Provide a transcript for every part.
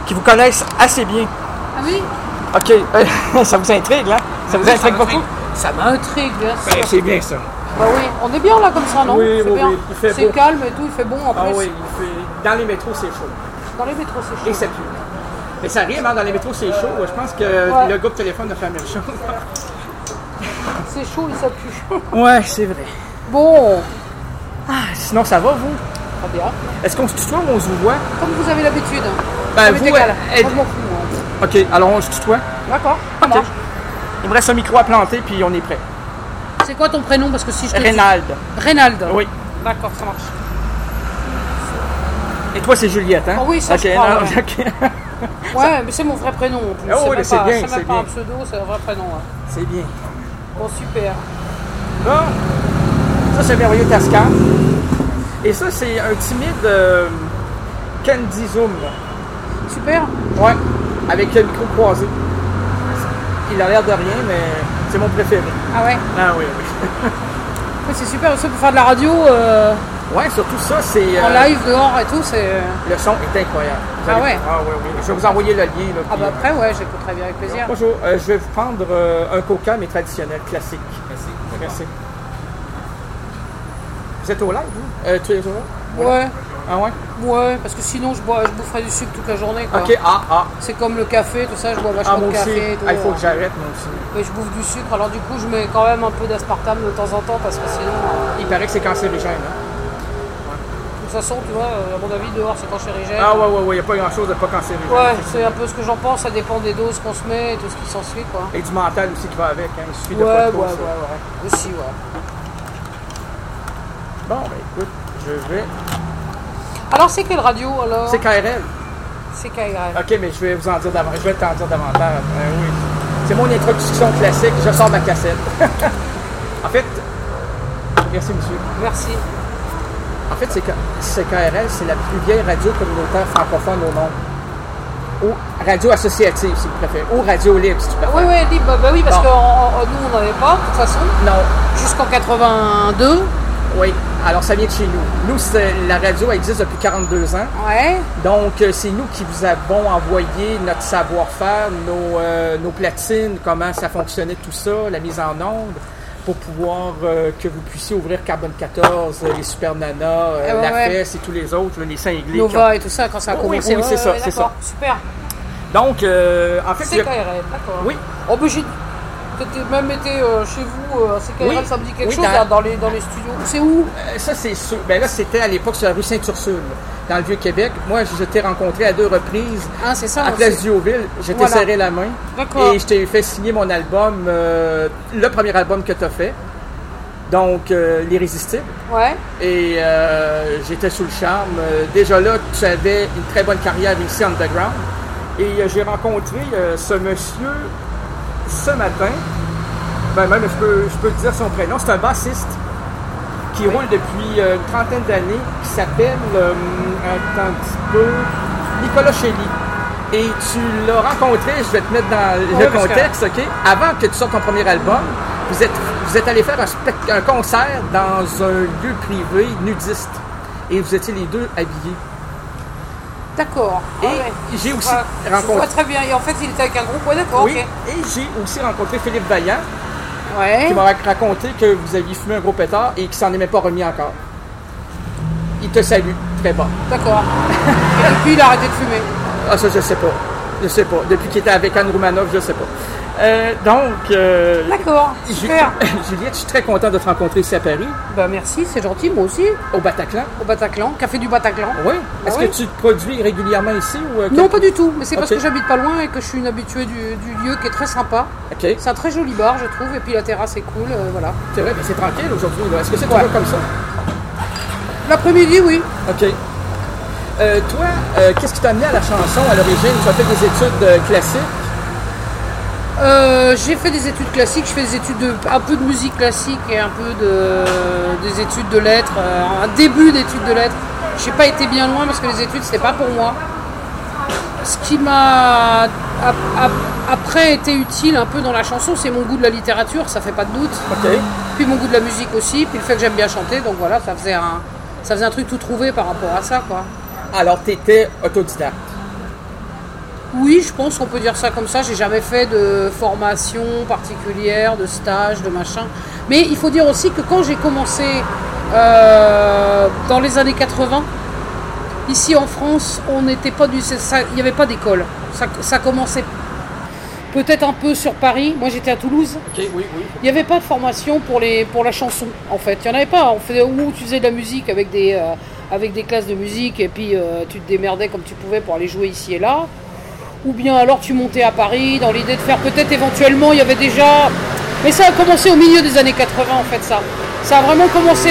qui vous connaissent assez bien. Ah oui? OK. Ça vous intrigue, là? Ça vous intrigue beaucoup? Ça m'intrigue, bien sûr. Ben, c'est bien ça. Bah oui, on est bien là comme ça, non? Oui, c'est oui, bien. oui. Il fait c'est beau. calme et tout, il fait bon en plus. Ah oui, dans les métros, c'est chaud. Dans les métros, c'est chaud. Et ça pue. Mais ça arrive, hein, dans les métros, c'est chaud. Je pense que le groupe téléphone a fait la même chose. C'est chaud et ça pue. Ouais, c'est vrai. Bon. Sinon, ça va, vous? Très bien. Est-ce qu'on se tutoie ou on se voit? Comme vous avez l'habitude. Ben, Ça vous, m'est égal. elle- Moi, je m'en fous, moi. OK, alors on se tutoie. D'accord, ça OK. marche. Il me reste un micro à planter, puis on est prêt. C'est quoi ton prénom? Parce que si je te dis- Reynald. Reynald. Oui. D'accord, ça marche. Et toi, c'est Juliette, hein? Oh oui, ça, OK, je crois, non, ouais. OK. Ouais, mais c'est mon vrai prénom en plus. Oh oui, même c'est pas, bien, c'est c'est même pas bien. un pseudo, c'est un vrai prénom. Ouais. C'est bien. Bon, super. Là, ça, c'est merveilleux Tascam. Et ça, c'est un timide Candy Zoom. Super. Ouais, avec le micro croisé. Il a l'air de rien, mais c'est mon préféré. Ah ouais? Ah oui, oui. Ouais, c'est super aussi pour faire de la radio Ouais, surtout ça, c'est... en live, dehors et tout. C'est... Le son est incroyable. Vous Ah allez- ouais? Ah oui, oui. Je vais vous envoyer le lien. Là, Ah puis, bah après, ouais, j'écouterai bien avec plaisir. bonjour, je vais vous prendre un coca, mais traditionnel, classique. Merci. Vous êtes au live, vous? Tu es au live? Ouais. Ah ouais? Ouais, parce que sinon je boufferais du sucre toute la journée, quoi. OK, C'est comme le café, tout ça, je bois vachement moi de aussi. café et tout. Il faut que j'arrête, moi aussi. Mais je bouffe du sucre, alors du coup je mets quand même un peu d'aspartame de temps en temps parce que sinon, Il paraît que c'est cancérigène, hein? de toute façon, tu vois, à mon avis, dehors c'est cancérigène. Ah ouais, il n'y a pas grand-chose de pas cancérigène. Ouais, c'est un peu ce que j'en pense, ça dépend des doses qu'on se met et tout ce qui s'ensuit, quoi. Et du mental aussi qui va avec, hein? Il suffit de Ouais, pas trop, ça. aussi, ouais. Bon, ben écoute, je vais... Alors c'est quelle radio, alors? C'est KRL. C'est KRL. OK, mais je vais vous en dire davantage. Je vais t'en dire davantage. Oui. C'est mon introduction classique. Je sors ma cassette. En fait, merci, monsieur. Merci. En fait, c'est KRL, c'est la plus vieille radio communautaire francophone au monde. Ou radio associative, si vous préférez. Ou radio libre, si tu préfères. Oui, libre, bah oui, parce Bon. que nous on n'en avait pas, de toute façon, Non. jusqu'en 82. Oui. Alors, ça vient de chez nous. Nous, la radio existe depuis 42 ans. Ouais. Donc, c'est nous qui vous avons envoyé notre savoir-faire, nos platines, comment ça fonctionnait tout ça, la mise en onde, pour pouvoir que vous puissiez ouvrir Carbone 14, les Super Nana, la FES et tous les autres, les Saint-Glé. Nova et tout ça, quand ça a commencé. Oui, c'est ça, c'est ça. Super. Donc, en fait... C'est KRL, d'accord. Oui. Oh, mais j'ai même été chez vous, c'est KRL, Oui. ça me dit quelque Oui, chose, là, dans les studios. C'est où? Ça, c'est sûr. Ben là, c'était à l'époque sur la rue Sainte-Ursule, dans le Vieux-Québec. Moi, je t'ai rencontré à 2 reprises Ah, c'est ça. à Place Diouville. Je t'ai serré la main. D'accord. Et je t'ai fait signer mon album, le premier album que tu as fait. Donc, L'Irrésistible. Ouais. Et j'étais sous le charme. Déjà là, tu avais une très bonne carrière ici, underground. Et j'ai rencontré ce monsieur ce matin. Ben même, je peux te dire son prénom. C'est un bassiste qui roule depuis une trentaine d'années, qui s'appelle, attends un petit peu, Nicolas Chély. Et tu l'as rencontré, je vais te mettre dans le contexte, OK? Avant que tu sortes ton premier album, vous êtes allé faire un concert dans un lieu privé nudiste. Et vous étiez les deux habillés. D'accord. Et j'ai aussi rencontré... Je vois très bien. Et en fait, il était avec un groupe, ouais, d'accord. Oui, ok. et j'ai aussi rencontré Philippe Vaillant, Ouais. qui m'a raconté que vous aviez fumé un gros pétard et qu'il s'en est même pas remis encore. Il te salue, très bas. D'accord. Et depuis, il a arrêté de fumer. Ah, ça, je sais pas. Je sais pas. Depuis qu'il était avec Anne Roumanoff, je sais pas. D'accord, super. Juliette, je suis très content de te rencontrer ici à Paris, Bah merci, c'est gentil, moi aussi. au Bataclan. Au Bataclan, Café du Bataclan. Oui. Bah Est-ce oui. que tu te produis régulièrement ici ou Non, pas du tout, mais c'est parce Ok. que j'habite pas loin et que je suis une habituée du lieu qui est très sympa. OK. C'est un très joli bar, je trouve, et puis la terrasse est cool, voilà. C'est vrai, mais c'est tranquille aujourd'hui. Là. Est-ce que c'est Ouais. toujours comme ça? L'après-midi, oui. OK. Toi, qu'est-ce qui t'a amené à la chanson à l'origine? Tu as fait des études classiques? J'ai fait des études classiques, je fais des études un peu de musique classique et un peu des études de lettres, un début d'études de lettres. J'ai pas été bien loin parce que les études c'était pas pour moi. Ce qui m'a après été utile un peu dans la chanson, c'est mon goût de la littérature, ça fait pas de doute. OK. Puis mon goût de la musique aussi, puis le fait que j'aime bien chanter, donc voilà, ça faisait un truc tout trouvé par rapport à ça, quoi. Alors, tu étais autodidacte. Oui, je pense qu'on peut dire ça comme ça. J'ai jamais fait de formation particulière, de stage, de machin. Mais il faut dire aussi que quand j'ai commencé dans les années 80, ici en France, on n'était pas il n'y avait pas d'école. Ça commençait peut-être un peu sur Paris. Moi, j'étais à Toulouse. Okay, oui. Il n'y avait pas de formation pour la chanson, en fait. Il n'y en avait pas. Où tu faisais de la musique avec des classes de musique et puis tu te démerdais comme tu pouvais pour aller jouer ici et là. Ou bien alors tu montais à Paris dans l'idée de faire peut-être éventuellement, il y avait déjà... Mais ça a commencé au milieu des années 80 en fait ça. Ça a vraiment commencé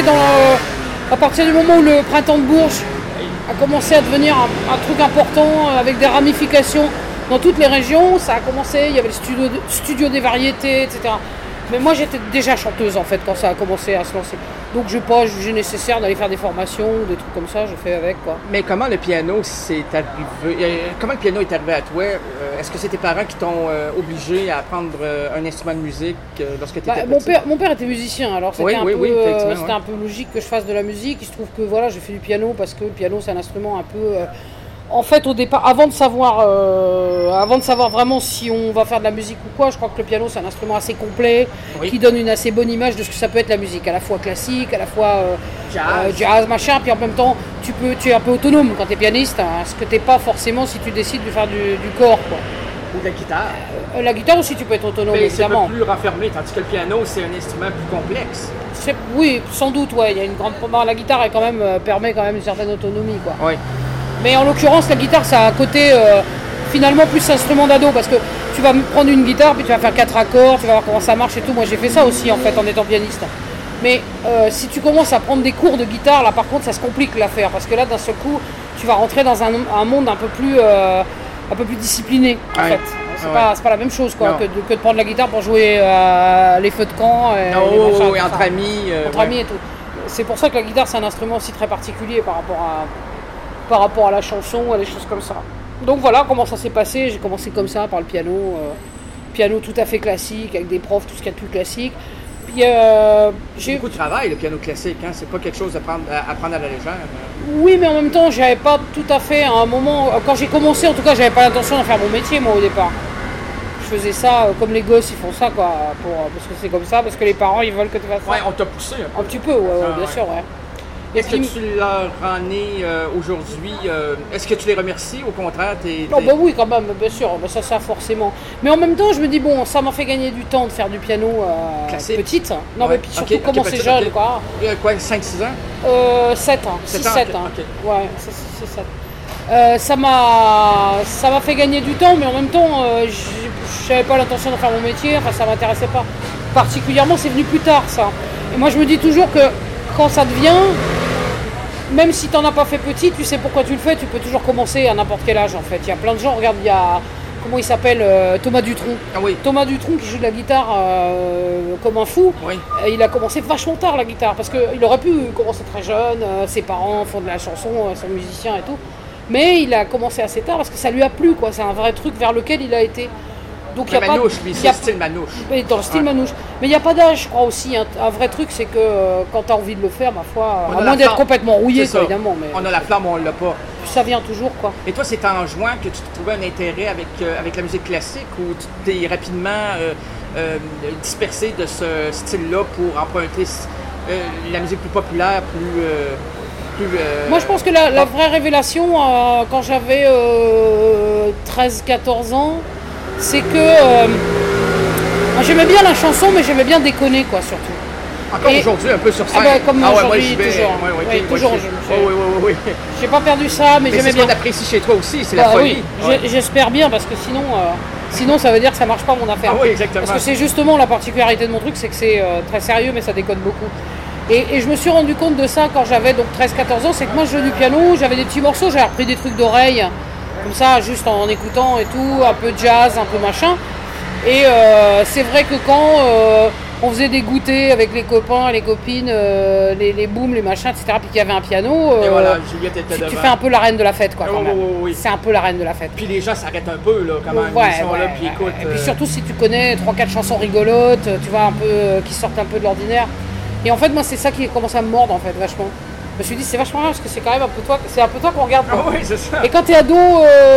à partir du moment où le printemps de Bourges a commencé à devenir un truc important avec des ramifications dans toutes les régions. Ça a commencé, il y avait le studio des variétés, etc. Mais moi j'étais déjà chanteuse en fait quand ça a commencé à se lancer. Donc je n'ai pas jugé nécessaire d'aller faire des formations ou des trucs comme ça, je fais avec quoi. Mais comment le piano s'est arrivé? Comment le piano est arrivé à toi? Est-ce que c'est tes parents qui t'ont obligé à apprendre un instrument de musique lorsque tu étais petit? Mon père était musicien, alors c'était un peu logique que je fasse de la musique. Il se trouve que voilà, j'ai fait du piano parce que le piano c'est un instrument un peu... En fait, au départ, avant de savoir vraiment si on va faire de la musique ou quoi, je crois que le piano c'est un instrument assez complet, qui donne une assez bonne image de ce que ça peut être la musique, à la fois classique, à la fois jazz, machin, puis en même temps tu es un peu autonome quand tu es pianiste, hein, ce que t'es pas forcément si tu décides de faire du corps, quoi. Ou de la guitare. La guitare aussi tu peux être autonome, mais évidemment. C'est un peu plus renfermé, tandis que le piano c'est un instrument plus complexe. Oui, sans doute, ouais. Il y a une grande... La guitare permet quand même une certaine autonomie, quoi. Oui. Mais en l'occurrence, la guitare, ça a un côté finalement plus instrument d'ado parce que tu vas prendre une guitare, puis tu vas faire 4 accords, tu vas voir comment ça marche et tout. Moi, j'ai fait ça aussi en fait en étant pianiste. Mais si tu commences à prendre des cours de guitare, là par contre, ça se complique l'affaire parce que là, d'un seul coup, tu vas rentrer dans un monde un peu plus discipliné en fait. C'est pas la même chose quoi, que de prendre la guitare pour jouer les feux de camp. Et entre amis. Entre amis et tout. C'est pour ça que la guitare, c'est un instrument aussi très particulier par rapport à la chanson, à des choses comme ça. Donc voilà comment ça s'est passé. J'ai commencé comme ça par le piano tout à fait classique, avec des profs, tout ce qu'il y a de plus classique. Puis j'ai beaucoup de travail le piano classique, hein? C'est pas quelque chose à prendre à la légère. Oui, mais en même temps, j'avais pas tout à fait à un moment. Quand j'ai commencé, en tout cas, j'avais pas l'intention d'en faire mon métier moi au départ. Je faisais ça comme les gosses, ils font ça quoi, parce que c'est comme ça, parce que les parents ils veulent que tu fasses ça. Ouais, on t'a poussé un petit peu, bien sûr, ouais. Est-ce que tu leur en es aujourd'hui? Est-ce que tu les remercies? Au contraire, Oh, bah oui, quand même, bien sûr, ça forcément. Mais en même temps, je me dis, bon, ça m'a fait gagner du temps de faire du piano petite. Non, mais puis surtout commencer jeune, quoi. Quoi, 5-6 ans? 7 ans. 6-7 ans. Okay. Ouais, c'est 7. Ça m'a fait gagner du temps, mais en même temps, je n'avais pas l'intention de faire mon métier, enfin, ça m'intéressait pas. Particulièrement, c'est venu plus tard, ça. Et moi, je me dis toujours que quand ça devient... Même si tu n'en as pas fait petit, tu sais pourquoi tu le fais, tu peux toujours commencer à n'importe quel âge en fait. Il y a plein de gens, regarde, il y a, comment il s'appelle, Thomas Dutronc. Ah oui. Thomas Dutronc qui joue de la guitare comme un fou. Oui. Il a commencé vachement tard la guitare, parce qu'il aurait pu commencer très jeune, ses parents font de la chanson, sont musiciens et tout. Mais il a commencé assez tard parce que ça lui a plu, quoi. C'est un vrai truc vers lequel il a été. Donc il y a manouche, lui, c'est le style manouche. Dans le style manouche. Mais il n'y a pas d'âge, je crois aussi. Un vrai truc, c'est que quand tu as envie de le faire, ma foi, à moins d'être complètement rouillé, quoi, évidemment. Mais on a la flamme, on ne l'a pas. Ça vient toujours, quoi. Et toi, c'est en juin que tu trouvais un intérêt avec la musique classique ou tu t'es rapidement dispersé de ce style-là pour emprunter la musique plus populaire, Moi, je pense que la vraie révélation, quand j'avais 13-14 ans, c'est que j'aimais bien la chanson, mais j'aimais bien déconner, quoi, surtout. Encore aujourd'hui, un peu sur scène. Comme aujourd'hui, toujours. Oui. J'ai pas perdu ça, mais j'aimais bien. C'est ce qu'on apprécie chez toi aussi, c'est la folie. Oui. J'espère bien, parce que sinon ça veut dire que ça marche pas mon affaire. Ah oui, exactement. Parce que c'est justement la particularité de mon truc, c'est que c'est très sérieux, mais ça déconne beaucoup. Et je me suis rendu compte de ça quand j'avais donc 13-14 ans, c'est que moi je jouais du piano, j'avais des petits morceaux, j'avais repris des trucs d'oreille, comme ça, juste en écoutant et tout, un peu de jazz, un peu machin. Et c'est vrai que quand on faisait des goûters avec les copains, les copines, les booms, les machins, etc., puis qu'il y avait un piano, et voilà, Juliette était tu fais un peu la reine de la fête, quoi, quand même. Oui. C'est un peu la reine de la fête. Puis les gens s'arrêtent un peu, là, quand même. Ils sont là, puis écoutent. Et puis surtout si tu connais 3-4 chansons rigolotes, tu vois, un peu, qui sortent un peu de l'ordinaire. Et en fait, moi, c'est ça qui commence à me mordre, en fait, vachement. Je me suis dit, c'est vachement rare, parce que c'est quand même un peu toi qu'on regarde. Ah oui, c'est ça. Et quand t'es ado,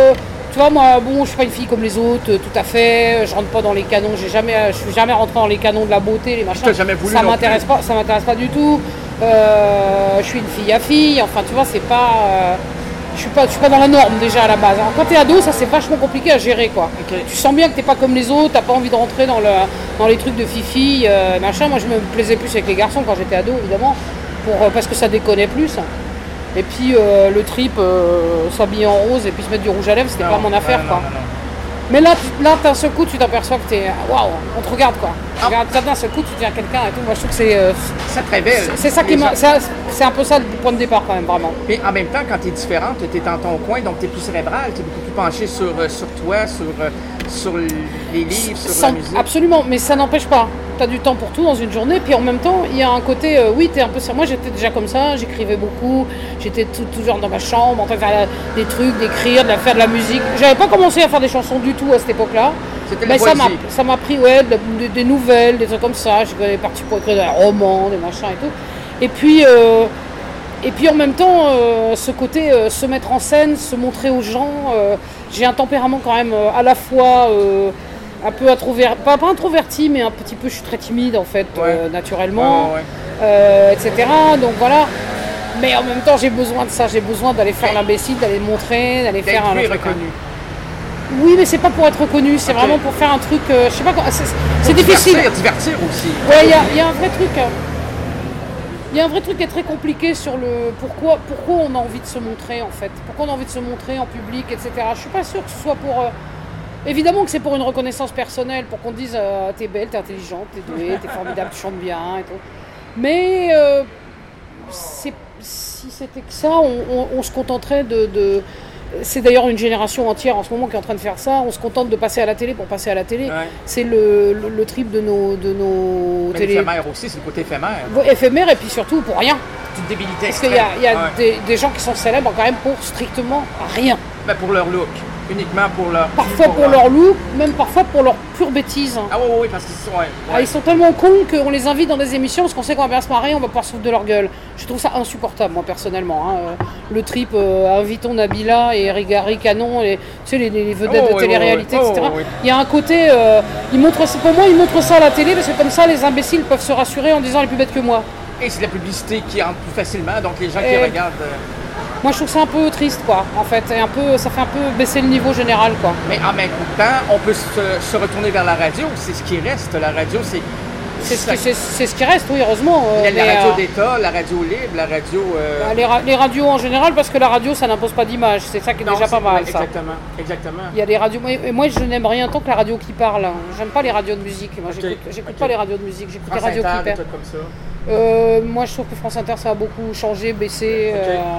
Tu vois, moi, bon, je suis pas une fille comme les autres, tout à fait. Je rentre pas dans les canons. Je suis jamais rentré dans les canons de la beauté, les machins. T'as jamais voulu Ça non m'intéresse plus. pas. Ça m'intéresse pas du tout. Je suis une fille à fille. Enfin, tu vois, c'est pas. Je suis pas dans la norme déjà à la base. Alors, quand t'es ado, ça c'est vachement compliqué à gérer, quoi. Ok. Tu sens bien que t'es pas comme les autres. T'as pas envie de rentrer dans les trucs de fifi, machin. Moi, je me plaisais plus avec les garçons quand j'étais ado, évidemment, parce que ça déconnait plus. Et puis le trip, s'habiller en rose et puis se mettre du rouge à lèvres, c'était pas mon affaire, quoi. Non. Mais là, d'un seul coup, tu t'aperçois que t'es. Waouh, on te regarde, quoi. D'un seul coup, tu deviens quelqu'un et tout. Moi, je trouve que Ça te révèle. c'est ça qui m'a. C'est un peu ça le point de départ, quand même, vraiment. Mais en même temps, quand tu es différente, tu es dans ton coin, donc tu es plus cérébral, tu es beaucoup plus penché sur toi, sur les livres, sur la musique. Absolument, mais ça n'empêche pas. Tu as du temps pour tout dans une journée, puis en même temps, il y a un côté, oui, tu es un peu... Moi, j'étais déjà comme ça, j'écrivais beaucoup, j'étais toujours dans ma chambre, en train de faire des trucs, d'écrire, de faire de la musique. J'avais pas commencé à faire des chansons du tout à cette époque-là. C'était Mais la poésie. ça m'a pris, des nouvelles, des trucs comme ça. J'étais parti pour écrire des romans, des machins et tout. Et puis en même temps, ce côté se mettre en scène, se montrer aux gens, j'ai un tempérament quand même à la fois un peu introverti, pas introverti, mais un petit peu, je suis très timide en fait, naturellement, etc. Donc voilà. Mais en même temps, j'ai besoin de ça, j'ai besoin d'aller faire l'imbécile, d'aller le montrer, d'aller faire un truc. Reconnu. Oui, mais c'est pas pour être reconnu, c'est vraiment pour faire un truc, je sais pas quoi, c'est difficile. Divertir aussi. Ouais, il y a un vrai truc. Il y a un vrai truc qui est très compliqué sur le pourquoi on a envie de se montrer en fait. Pourquoi on a envie de se montrer en public, etc. Je suis pas sûre que ce soit pour... Évidemment que c'est pour une reconnaissance personnelle, pour qu'on te dise t'es belle, t'es intelligente, t'es douée, t'es formidable, tu chantes bien et tout. Mais si c'était que ça, on se contenterait de... C'est d'ailleurs une génération entière en ce moment qui est en train de faire ça. On se contente de passer à la télé pour passer à la télé. Ouais. C'est le trip de nos Mais télé. l'éphémère aussi, c'est le côté éphémère. Éphémère et puis surtout pour rien. Toute débilité Parce qu'il y a des gens qui sont célèbres quand même pour strictement rien. Ben, pour leur look. Uniquement pour leur... Parfois pour leur look, même parfois pour leur pure bêtise. Ah oui, parce qu'ils sont... Ils sont tellement cons qu'on les invite dans des émissions parce qu'on sait qu'on va bien se marrer, on va pouvoir se foutre de leur gueule. Je trouve ça insupportable, moi, personnellement. Le trip, invitons Nabila et Rigari Canon, tu sais, les vedettes de télé-réalité, etc. Oui. Il y a un côté... pour moi, ils montrent ça à la télé parce que comme ça, les imbéciles peuvent se rassurer en disant elle est plus bête que moi. Et c'est la publicité qui entre plus facilement, donc les gens qui regardent... Moi, je trouve ça un peu triste, quoi, en fait. Et ça fait un peu baisser le niveau général, quoi. Mais en même temps, on peut se retourner vers la radio. C'est ce qui reste. La radio, c'est... C'est ce qui reste, oui, heureusement. La radio d'État, la radio libre, la radio... Les radios en général, parce que la radio, ça n'impose pas d'image. C'est ça qui est déjà pas mal, ça. Exactement. Il y a des radios... Et moi, je n'aime rien tant que la radio qui parle. J'aime pas les radios de musique. Moi, j'écoute pas les radios de musique. J'écoute les radios qui parlent. Comme ça. Moi, je trouve que France Inter, ça a beaucoup changé, baissé.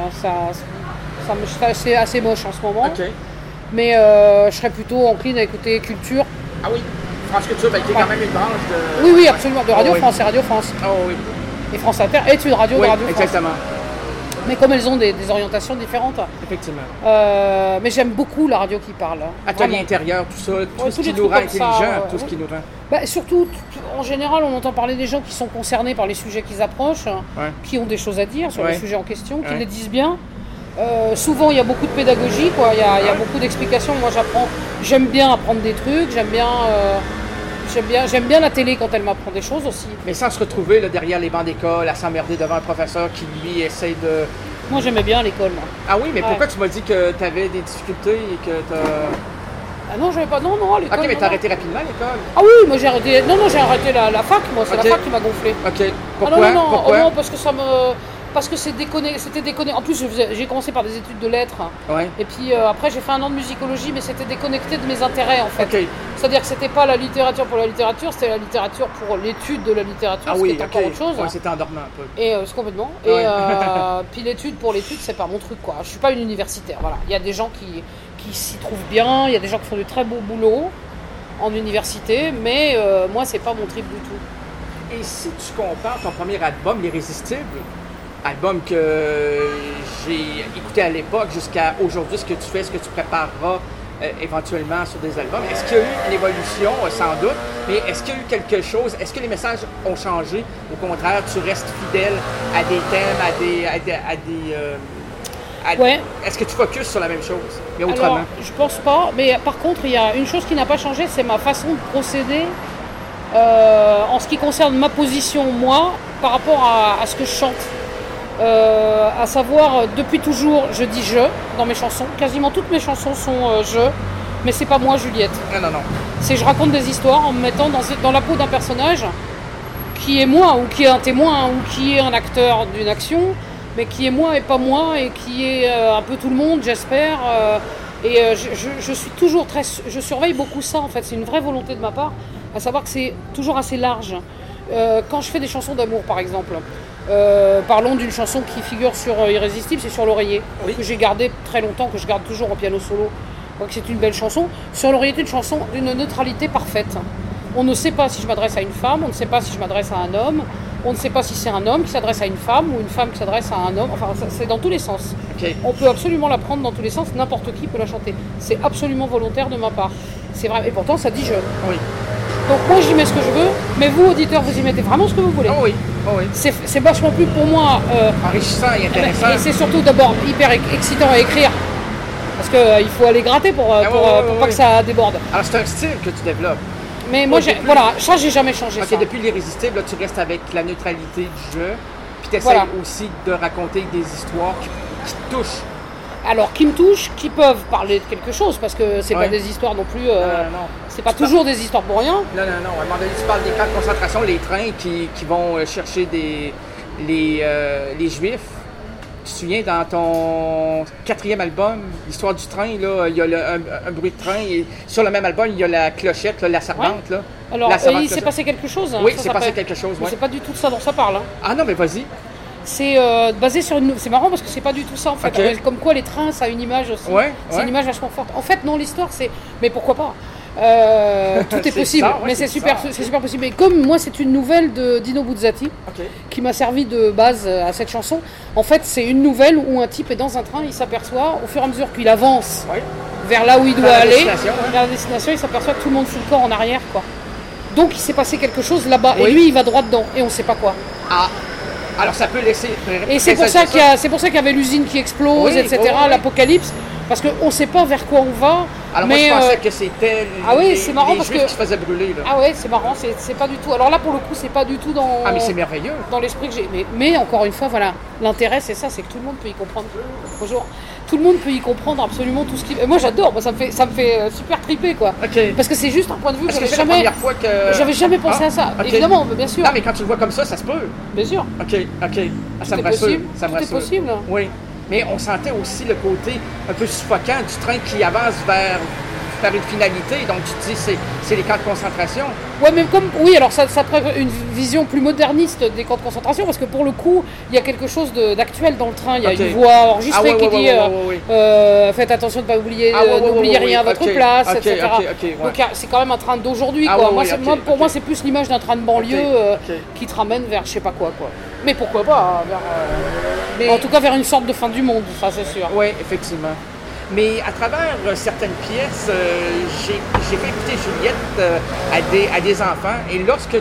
C'est assez moche en ce moment. Mais je serais plutôt encline à écouter Culture. Ah oui, France Culture, qui est quand même une branche de... Oui, absolument. De Radio France et Radio France. Ah oui. Et France Inter est une radio de Radio France. Exactement. Mais comme elles ont des orientations différentes. Effectivement. Mais j'aime beaucoup la radio qui parle. Atelier intérieur, tout ça, tout ce qui nous rend intelligents, tout ce qui nous rend... Surtout, en général, on entend parler des gens qui sont concernés par les sujets qu'ils approchent, qui ont des choses à dire sur les sujets en question, qui les disent bien. Souvent, il y a beaucoup de pédagogie, quoi. Il y a beaucoup d'explications. Moi, j'aime bien apprendre des trucs, j'aime bien la télé quand elle m'apprend des choses aussi. Mais sans se retrouver là, derrière les bancs d'école, à s'emmerder devant un professeur qui, lui, essaie de... Moi, j'aimais bien l'école, moi. Ah oui, mais pourquoi tu m'as dit que tu avais des difficultés et que tu Ah non, j'avais pas... Non, à l'école. Ok, mais t'as arrêté rapidement l'école? Ah oui, moi j'ai arrêté... Non, j'ai arrêté la fac, moi. C'est la fac qui m'a gonflé. Ok. Pourquoi? Pourquoi? Non, parce que ça me... Parce que c'était déconné. En plus, j'ai commencé par des études de lettres. Et puis après, j'ai fait un an de musicologie, mais c'était déconnecté de mes intérêts, en fait. C'est-à-dire que c'était pas la littérature pour la littérature, c'était la littérature pour l'étude de la littérature, ce qui est encore autre chose. Oui, c'était endormant un peu. Et c'est complètement. Et puis l'étude pour l'étude, c'est pas mon truc, quoi. Je suis pas une universitaire, voilà. Il y a des gens qui s'y trouvent bien, il y a des gens qui font du très beau boulot en université, mais moi, c'est pas mon trip du tout. Et si tu compares ton premier album, L'Irrésistible, album que j'ai écouté à l'époque jusqu'à aujourd'hui, ce que tu fais, ce que tu prépareras éventuellement sur des albums. Est-ce qu'il y a eu une évolution, sans doute, mais est-ce qu'il y a eu quelque chose, est-ce que les messages ont changé? Au contraire, tu restes fidèle à des thèmes, Ouais. Est-ce que tu focuses sur la même chose, mais autrement? Alors, je pense pas, mais par contre, il y a une chose qui n'a pas changé, c'est ma façon de procéder en ce qui concerne ma position, moi, par rapport à ce que je chante. À savoir, depuis toujours, je dis je dans mes chansons. Quasiment toutes mes chansons sont je, mais c'est pas moi, Juliette. Non. C'est je raconte des histoires en me mettant dans la peau d'un personnage qui est moi, ou qui est un témoin, ou qui est un acteur d'une action, mais qui est moi et pas moi, et qui est un peu tout le monde, j'espère. Je suis toujours je surveille beaucoup ça, en fait. C'est une vraie volonté de ma part, à savoir que c'est toujours assez large. Quand je fais des chansons d'amour, par exemple, parlons d'une chanson qui figure sur Irrésistible, c'est Sur l'oreiller, que j'ai gardée très longtemps, que je garde toujours en piano solo. Donc c'est une belle chanson. Sur l'oreiller, c'est une chanson d'une neutralité parfaite. On ne sait pas si je m'adresse à une femme, on ne sait pas si je m'adresse à un homme, on ne sait pas si c'est un homme qui s'adresse à une femme ou une femme qui s'adresse à un homme. Enfin, c'est dans tous les sens. Okay. On peut absolument la prendre dans tous les sens, n'importe qui peut la chanter. C'est absolument volontaire de ma part. C'est vrai, et pourtant ça dit je. Oui. Donc moi j'y mets ce que je veux, mais vous auditeurs vous y mettez vraiment ce que vous voulez. Oh oui. C'est vachement plus pour moi enrichissant et intéressant. Et c'est surtout d'abord hyper excitant à écrire. Parce qu'il faut aller gratter pour pas que ça déborde. Alors c'est un style que tu développes. Mais moi, ça j'ai jamais changé. Parce que depuis l'Irrésistible, là, tu restes avec la neutralité du jeu, puis tu essaies aussi de raconter des histoires qui te touchent. Alors, qui me touchent, qui peuvent parler de quelque chose, parce que c'est pas des histoires non plus. Non. C'est pas toujours des histoires pour rien. Non. À un moment donné, tu parles des camps de concentration, les trains qui vont chercher les Juifs. Tu te souviens, dans ton 4e album, l'histoire du train, là, il y a un bruit de train, et sur le même album, il y a la clochette, là, la servante. Là, alors, il s'est passé quelque chose. Oui, il s'est passé quelque chose. Mais c'est pas du tout de ça dont ça parle. Hein. Ah non, mais vas-y. C'est basé sur une... C'est marrant parce que c'est pas du tout ça, en fait. Okay. Comme quoi, les trains, ça a une image aussi. C'est une image vachement forte. En fait, non, l'histoire, c'est... Mais pourquoi pas tout est possible, mais c'est super possible. Et comme moi, c'est une nouvelle de Dino Buzzati qui m'a servi de base à cette chanson. En fait, c'est une nouvelle où un type est dans un train, il s'aperçoit, au fur et à mesure qu'il avance vers là où il doit aller, vers la destination, il s'aperçoit que tout le monde fout le corps en arrière, quoi. Donc, il s'est passé quelque chose là-bas, et lui, il va droit dedans, et on sait pas quoi. Ah. Alors, ça peut laisser... Et c'est pour ça qu'il y avait l'usine qui explose, etc., l'apocalypse. Parce qu'on ne sait pas vers quoi on va. Alors moi, je pensais que c'était c'est marrant parce Juifs qui se faisaient brûler. Là. Ah ouais, c'est marrant, c'est pas du tout. Alors là, pour le coup, c'est pas du tout dans... Ah, mais c'est merveilleux. Dans l'esprit que j'ai. Mais encore une fois, voilà, l'intérêt, c'est ça, c'est que tout le monde peut y comprendre. Bonjour. Tout le monde peut y comprendre absolument tout ce qui... Moi, j'adore, ça me fait super triper, quoi. Okay. Parce que c'est juste un point de vue que j'avais jamais... la première fois que... J'avais jamais pensé à ça, évidemment, bien sûr. Non, mais quand tu le vois comme ça se peut. Bien sûr. OK. Ah, ça me rassure. Ça me rassure. C'est possible. Oui. Mais on sentait aussi le côté un peu suffocant du train qui avance vers une finalité. Donc tu te dis, c'est les camps de concentration. Ouais, mais alors ça prête une vision plus moderniste des camps de concentration, parce que pour le coup, il y a quelque chose d'actuel dans le train. Il y a une voix enregistrée qui dit faites attention de ne pas oublier, n'oubliez rien à votre place, etc. Donc c'est quand même un train d'aujourd'hui. Pour moi, c'est plus l'image d'un train de banlieue qui te ramène vers je sais pas quoi. Mais pourquoi pas en tout cas vers une sorte de fin du monde, ça c'est sûr. Oui, effectivement. Mais à travers certaines pièces, j'ai fait écouter Juliette à des enfants. Et lorsque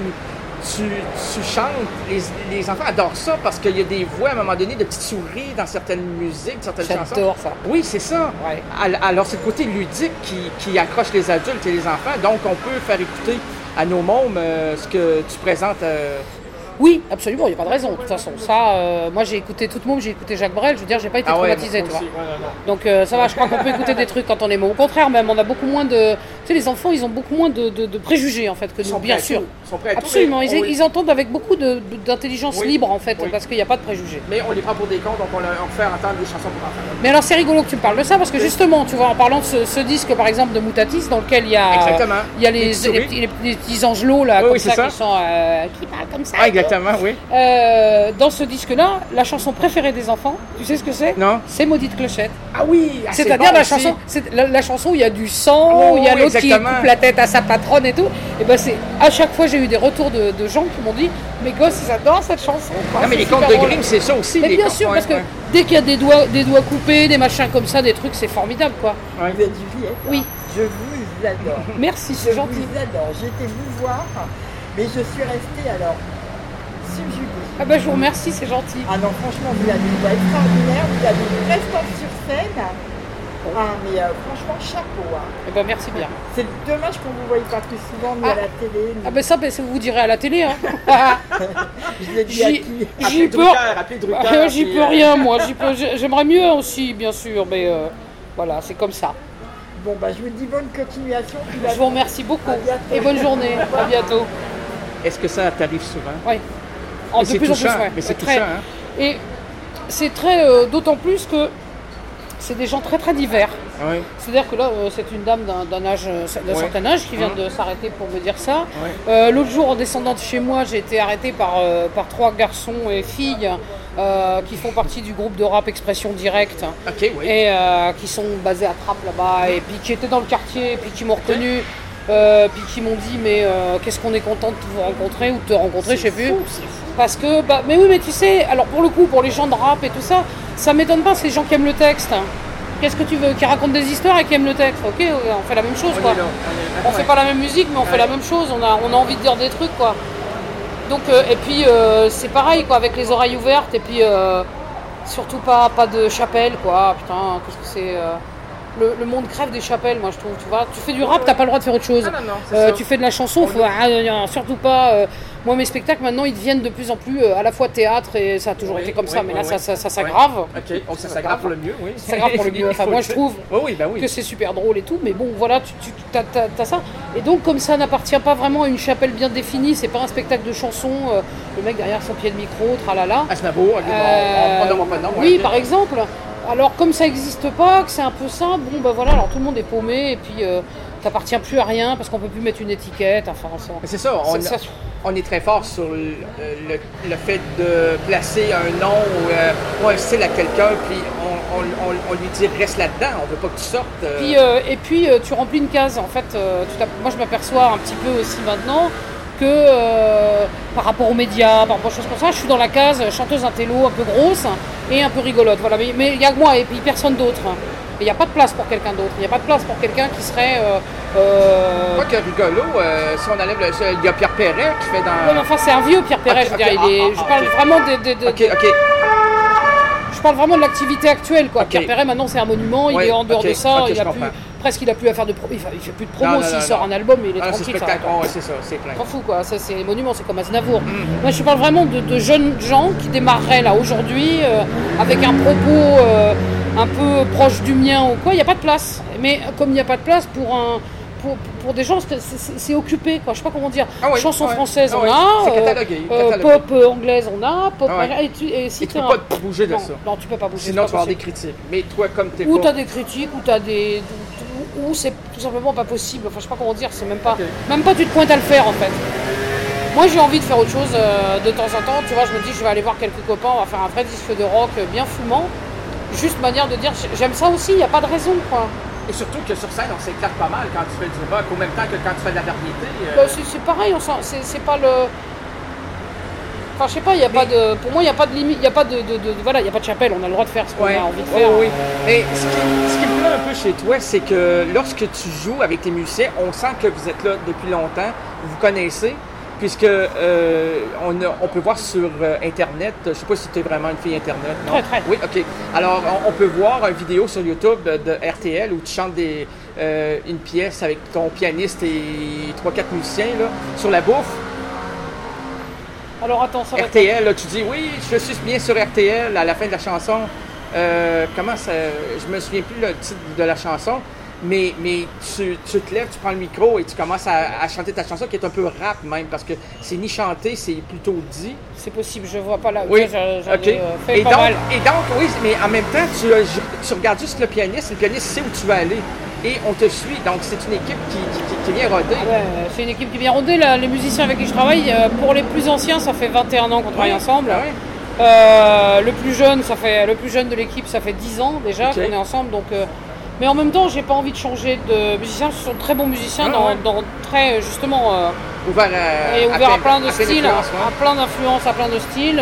tu chantes, les enfants adorent ça parce qu'il y a des voix à un moment donné de petites souris dans certaines musiques, certaines chansons. J'adore ça. Oui, c'est ça. Ouais. Alors c'est le côté ludique qui accroche les adultes et les enfants. Donc on peut faire écouter à nos mômes ce que tu présentes. Oui, absolument, il n'y a pas de raison. De toute façon, ça, moi j'ai écouté toute môme, j'ai écté Jacques Brel, je veux dire, j'ai pas été traumatisée, tu vois. Donc ça va, je crois qu'on peut écouter des trucs quand on est môme. Au contraire, même, on a beaucoup moins de... Tu sais, les enfants, ils ont beaucoup moins de préjugés, en fait, que nous, bien sûr. Ils sont prêts à tout. Absolument, ils entendent avec beaucoup d'intelligence libre, en fait, parce qu'il n'y a pas de préjugés. Mais on les prend pour des cons, donc on fait entendre des chansons pour enfants. Mais alors, c'est rigolo que tu me parles de ça, parce que justement, tu vois, en parlant de ce disque, par exemple, de Moutatis, dans lequel il y a les petits angelots, là, comme ça, qui parlent comme ça. Ah, exactement, oui. Dans ce disque-là, la chanson préférée des enfants, tu sais ce que c'est ? Non. C'est Maudite Clochette. Ah oui, c'est-à-dire la chanson où il y a du sang, où il y a l'autre qui coupe la tête à sa patronne et tout. Et ben c'est à chaque fois j'ai eu des retours de gens qui m'ont dit mes gosses ils adorent cette chanson. Non mais les contes de Grimm c'est ça aussi. Mais bien sûr parce que dès qu'il y a des doigts coupés, des machins comme ça, des trucs, c'est formidable quoi. Ouais. Vous êtes Juliette. Oui. Je vous adore. Merci, c'est gentil. Je vous adore. J'étais vous voir, mais je suis restée alors subjugué. Ah bah je vous remercie, c'est gentil. Ah non, franchement, vous avez une voix extraordinaire, vous avez une prestance sur scène. Ah, mais franchement, chapeau. Hein. Eh ben merci bien. C'est dommage qu'on ne vous voie pas plus souvent ni à la télé. Ah ben ça, vous direz à la télé. Hein. Je l'ai dit à qui? J'y peux, j'y peux rien, moi. J'aimerais mieux aussi, bien sûr, mais voilà, c'est comme ça. Bon, bah je vous dis bonne continuation. Je vous remercie beaucoup et bonne journée. À bientôt. Est-ce que ça t'arrive souvent? Oui. De plus en plus, ouais. Mais c'est touchant, hein? Et c'est très, d'autant plus que c'est des gens très très divers. Oui. C'est-à-dire que là, c'est une dame d'un certain âge qui vient de s'arrêter pour me dire ça. Ouais. L'autre jour, en descendant de chez moi, j'ai été arrêtée par 3 garçons et filles qui font partie du groupe de rap Expression Directe. Ok, oui. Et qui sont basés à Trappes là-bas, et puis qui étaient dans le quartier, et puis qui m'ont reconnu. Puis qui m'ont dit mais qu'est-ce qu'on est content de vous rencontrer ou de te rencontrer, je sais plus. C'est fou. Parce que, mais oui, mais tu sais, alors pour le coup, pour les gens de rap et tout ça, ça m'étonne pas, c'est les gens qui aiment le texte. Qu'est-ce que tu veux? Qui racontent des histoires et qui aiment le texte. Ok, on fait la même chose, quoi. On fait pas la même musique, mais on fait la même chose. On a envie de dire des trucs, quoi. Donc, et puis, c'est pareil, quoi, avec les oreilles ouvertes, et puis, surtout pas de chapelle, quoi. Putain, qu'est-ce que c'est... Le monde crève des chapelles, moi je trouve, tu vois. Tu fais du rap, t'as pas le droit de faire autre chose. Tu fais de la chanson, surtout pas. Moi, mes spectacles maintenant, ils deviennent de plus en plus à la fois théâtre, et ça a toujours été comme ça, mais là ça s'aggrave. Ok, donc ça s'aggrave pour le mieux, oui. Ça s'aggrave pour le mieux. Enfin, moi je trouve que c'est super drôle et tout, mais bon, voilà, t'as ça. Et donc, comme ça n'appartient pas vraiment à une chapelle bien définie, c'est pas un spectacle de chansons, le mec derrière son pied de micro, tralala. Aznavour, on n'en pas de nom. Oui, par exemple. Alors comme ça n'existe pas, que c'est un peu ça, bon ben voilà, alors tout le monde est paumé et puis t'appartiens plus à rien parce qu'on peut plus mettre une étiquette, enfin ça. Mais c'est ça, on est très fort sur le fait de placer un nom ou un style à quelqu'un, puis on lui dit reste là-dedans, on veut pas que tu sortes. Puis, et puis tu remplis une case, en fait, moi je m'aperçois un petit peu aussi maintenant que par rapport aux médias, par rapport aux choses comme ça, je suis dans la case chanteuse intello un peu grosse et un peu rigolote. Voilà. Mais il y a que moi et puis personne d'autre. Et il n'y a pas de place pour quelqu'un d'autre. Il n'y a pas de place pour quelqu'un qui serait... Pas que rigolo, si on enlève il y a Pierre Perret qui fait dans... Oui, mais enfin c'est un vieux Pierre Perret, je veux dire. Je parle vraiment je parle vraiment de l'activité actuelle, quoi. Pierre Perret, maintenant, c'est un monument, il est en dehors de ça, il a plus à faire de promo. Il fait plus de promo s'il sort un album, il est tranquille. C'est ça, c'est plein. T'en fous, quoi. Ça, c'est les monuments, c'est comme Aznavour. Moi, je parle vraiment de jeunes gens qui démarreraient là aujourd'hui avec un propos un peu proche du mien ou quoi. Il n'y a pas de place. Mais comme il n'y a pas de place pour des gens, c'est occupé, quoi. Je sais pas comment dire. Chansons françaises, on a. Pop anglaise, on a. Pop. Et tu peux pas bouger de ça. Non, tu peux pas bouger. Sinon, tu vas avoir des critiques. Mais toi, comme t'es ou t'as des critiques, ou t'as des. Ou c'est tout simplement pas possible. Enfin, je sais pas comment dire. C'est même pas. Même pas, tu te pointes à le faire, en fait. Moi, j'ai envie de faire autre chose de temps en temps. Tu vois, je me dis, je vais aller voir quelques copains. On va faire un vrai disque de rock bien fumant. Juste manière de dire, j'aime ça aussi. Il y a pas de raison, quoi. Et surtout que sur scène, on s'éclate pas mal quand tu fais du rock, au même temps que quand tu fais de la variété. C'est pareil, c'est pas le... Enfin, je sais pas, il y a pas de... Pour moi, il n'y a pas de limite, il n'y a pas voilà, il n'y a pas de chapelle, on a le droit de faire ce qu'on a envie de faire. Oui. Mais ce qui me plaît un peu chez toi, c'est que lorsque tu joues avec tes musiciens, on sent que vous êtes là depuis longtemps, vous connaissez, puisque on peut voir sur Internet, je sais pas si tu es vraiment une fille Internet, non? Très. Oui, ok. Alors, on peut voir une vidéo sur YouTube de RTL où tu chantes une pièce avec ton pianiste et 3-4 musiciens là, sur la bouffe. Alors, attends, ça va RTL, là, tu dis, oui, je suis bien sur RTL à la fin de la chanson. Comment ça... Je me souviens plus le titre de la chanson. Mais tu te lèves, tu prends le micro et tu commences à chanter ta chanson qui est un peu rap même, parce que c'est ni chanté, c'est plutôt dit. C'est possible, je vois pas là. Oui, fait pas mal. Et donc, oui, mais en même temps, tu regardes juste le pianiste sait où tu vas aller. Et on te suit, donc c'est une équipe qui vient roder. C'est une équipe qui vient roder. Les musiciens avec qui je travaille, pour les plus anciens, ça fait 21 ans qu'on travaille ensemble. Le plus jeune de l'équipe, ça fait 10 ans déjà qu'on est ensemble, donc... Mais en même temps, j'ai pas envie de changer de musiciens. Ce sont très bons musiciens, dans très justement ouvert à plein de styles, à plein d'influences, à plein de styles,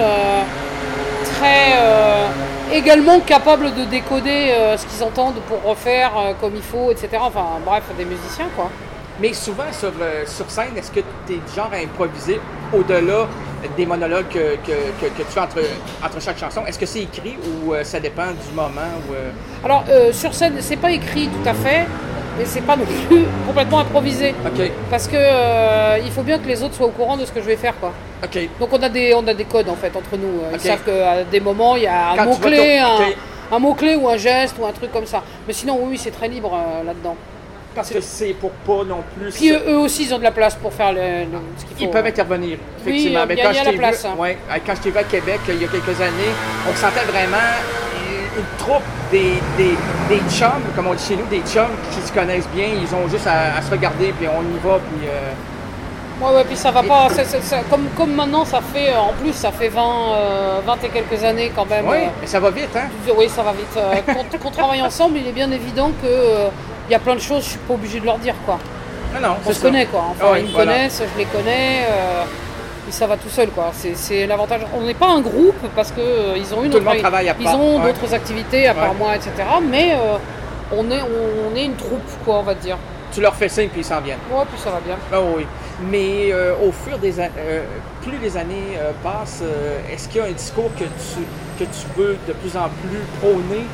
très également capables de décoder ce qu'ils entendent pour refaire comme il faut, etc. Enfin, bref, des musiciens, quoi. Mais souvent sur scène, est-ce que tu es du genre à improviser au-delà des monologues que tu fais entre chaque chanson. Est-ce que c'est écrit ou ça dépend du moment? Alors, sur scène, c'est pas écrit tout à fait, mais c'est pas non plus complètement improvisé. OK. Parce que il faut bien que les autres soient au courant de ce que je vais faire, quoi. OK. Donc on a des codes en fait entre nous. Ils OK. savent qu'à des moments il y a un Quand tu mot-clé, vas OK. un mot-clé ou un geste ou un truc comme ça. Mais sinon oui, c'est très libre là-dedans. Parce que c'est pour pas non plus... Puis eux aussi ils ont de la place pour faire ce qu'il faut. Ils peuvent intervenir, effectivement. Oui, Mais il y a la place. Quand je t'ai vu à Québec il y a quelques années, on sentait vraiment une troupe des chums, comme on dit chez nous, des chums qui se connaissent bien. Ils ont juste à se regarder, puis on y va, puis... Ouais, puis ça va pas. Comme maintenant, ça fait 20 et quelques années quand même. Oui, mais ça va vite, hein? Oui, ça va vite. Qu'on travaille ensemble, il est bien évident que il y a plein de choses, je suis pas obligée de leur dire, quoi. Non, on se connaît, quoi. Enfin, ils me connaissent, je les connais. Et ça va tout seul, quoi. C'est l'avantage. On n'est pas un groupe parce que ils ont d'autres activités à part moi, etc. Mais on est une troupe, quoi, on va dire. Tu leur fais signe puis ils s'en viennent. Ouais, puis ça va bien. Ah oui. Mais au fur des années, plus les années passent, est-ce qu'il y a un discours que tu veux de plus en plus prôner?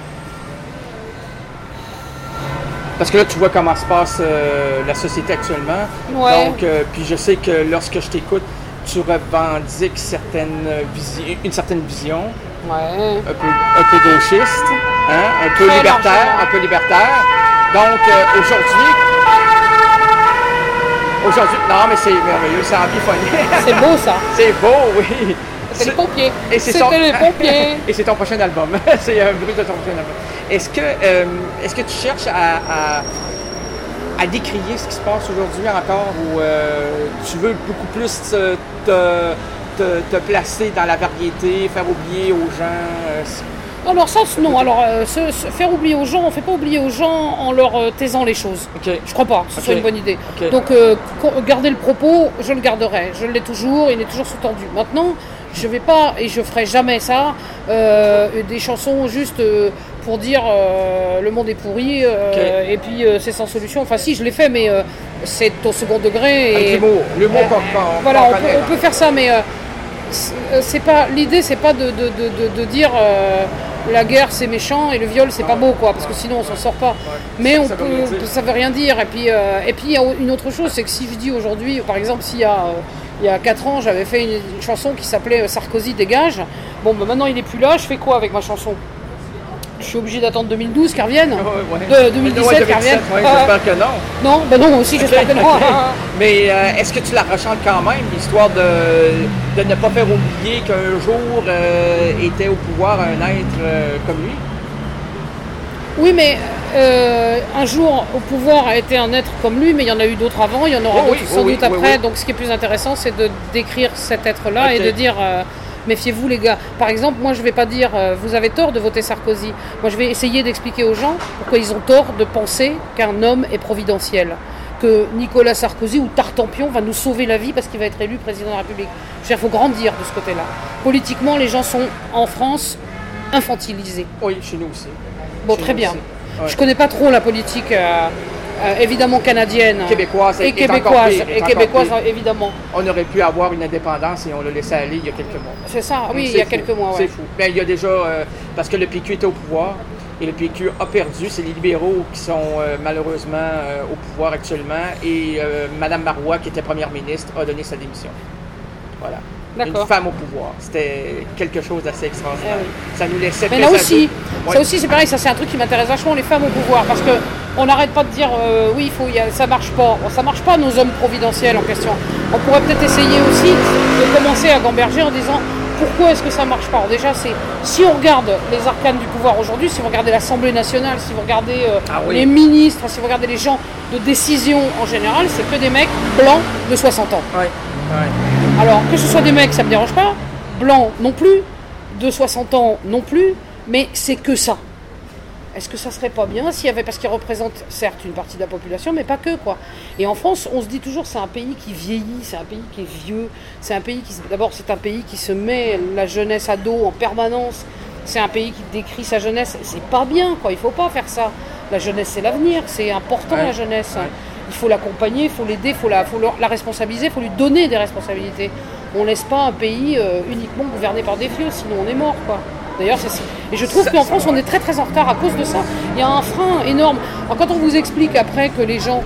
Parce que là, tu vois comment se passe la société actuellement. Ouais. Donc, puis je sais que lorsque je t'écoute, tu revendiques une certaine vision. Ouais. Un peu gauchiste, hein? un peu libertaire. Donc, aujourd'hui, non, mais c'est merveilleux, c'est ambiphonique. C'est beau, ça. C'est beau, oui. C'est les pompiers. C'était les pompiers. Et c'est ton prochain album. C'est un bruit de ton prochain album. Est-ce que tu cherches à décrier ce qui se passe aujourd'hui encore ou tu veux beaucoup plus te placer dans la variété, faire oublier aux gens? Alors ça, non. Alors, faire oublier aux gens, on ne fait pas oublier aux gens en leur taisant les choses. Okay. Je crois pas que ce soit une bonne idée. Okay. Donc, garder le propos, je le garderai. Je l'ai toujours, il est toujours sous-tendu. Maintenant, je vais pas, et je ferai jamais ça, des chansons juste pour dire le monde est pourri, et puis c'est sans solution. Enfin si, je l'ai fait, mais c'est au second degré. Et l'humour voilà, on peut faire ça, mais c'est pas l'idée, c'est pas de dire la guerre c'est méchant et le viol c'est pas beau, quoi, parce que sinon on s'en sort pas. Mais ça veut rien dire. Et puis il y a une autre chose, c'est que si je dis aujourd'hui, par exemple, il y a 4 ans, j'avais fait une chanson qui s'appelait Sarkozy dégage. Bon, maintenant il est plus là, je fais quoi avec ma chanson? Je suis obligé d'attendre 2012 qu'elle revienne, 2017 qu'elle revienne. J'espère que non. Non, moi aussi j'espère que non. Mais est-ce que tu la rechantes quand même, histoire de ne pas faire oublier qu'un jour était au pouvoir un être comme lui? Oui, mais un jour au pouvoir a été un être comme lui, mais il y en a eu d'autres avant, il y en aura d'autres sans doute après. Donc ce qui est plus intéressant, c'est de décrire cet être-là et de dire... méfiez-vous les gars. Par exemple, moi je vais pas dire vous avez tort de voter Sarkozy. Moi je vais essayer d'expliquer aux gens pourquoi ils ont tort de penser qu'un homme est providentiel. Que Nicolas Sarkozy ou Tartampion va nous sauver la vie parce qu'il va être élu président de la République. Il faut grandir de ce côté-là. Politiquement, les gens sont en France infantilisés. Oui, chez nous aussi. Bon, très bien. Ouais. Je connais pas trop la politique évidemment canadienne. Québécoise. Et québécoise, évidemment. On aurait pu avoir une indépendance et on l'a laissé aller il y a quelques mois. C'est ça, oui, il y a quelques mois. C'est fou. Ben, il y a déjà, parce que le PQ était au pouvoir et le PQ a perdu. C'est les libéraux qui sont malheureusement au pouvoir actuellement. Et Mme Marois, qui était première ministre, a donné sa démission. Voilà. D'accord. Une femme au pouvoir. C'était quelque chose d'assez extraordinaire. Oui. Ça nous laissait... Mais là aussi, ça aussi c'est pareil, ça c'est un truc qui m'intéresse vachement, les femmes au pouvoir, parce que on n'arrête pas de dire ça marche pas. Bon, ça marche pas nos hommes providentiels en question. On pourrait peut-être essayer aussi de commencer à gamberger en disant pourquoi est-ce que ça marche pas. Alors déjà, si on regarde les arcanes du pouvoir aujourd'hui, si vous regardez l'Assemblée nationale, si vous regardez les ministres, si vous regardez les gens de décision en général, c'est que des mecs blancs de 60 ans. Ouais. Alors, que ce soit des mecs, ça me dérange pas, blancs non plus, de 60 ans non plus, mais c'est que ça. Est-ce que ça serait pas bien s'il y avait, parce qu'ils représentent certes une partie de la population, mais pas que, quoi. Et en France, on se dit toujours c'est un pays qui vieillit, c'est un pays qui est vieux, c'est un pays d'abord c'est un pays qui se met la jeunesse à dos en permanence, c'est un pays qui décrit sa jeunesse, c'est pas bien, quoi, il faut pas faire ça. La jeunesse c'est l'avenir, c'est important la jeunesse. il faut l'accompagner, il faut l'aider, il faut la responsabiliser, il faut lui donner des responsabilités. On ne laisse pas un pays uniquement gouverné par des vieux, sinon on est mort, quoi. D'ailleurs, et je trouve qu'en France, on est très très en retard à cause de ça. Il y a un frein énorme. Alors, quand on vous explique après que les gens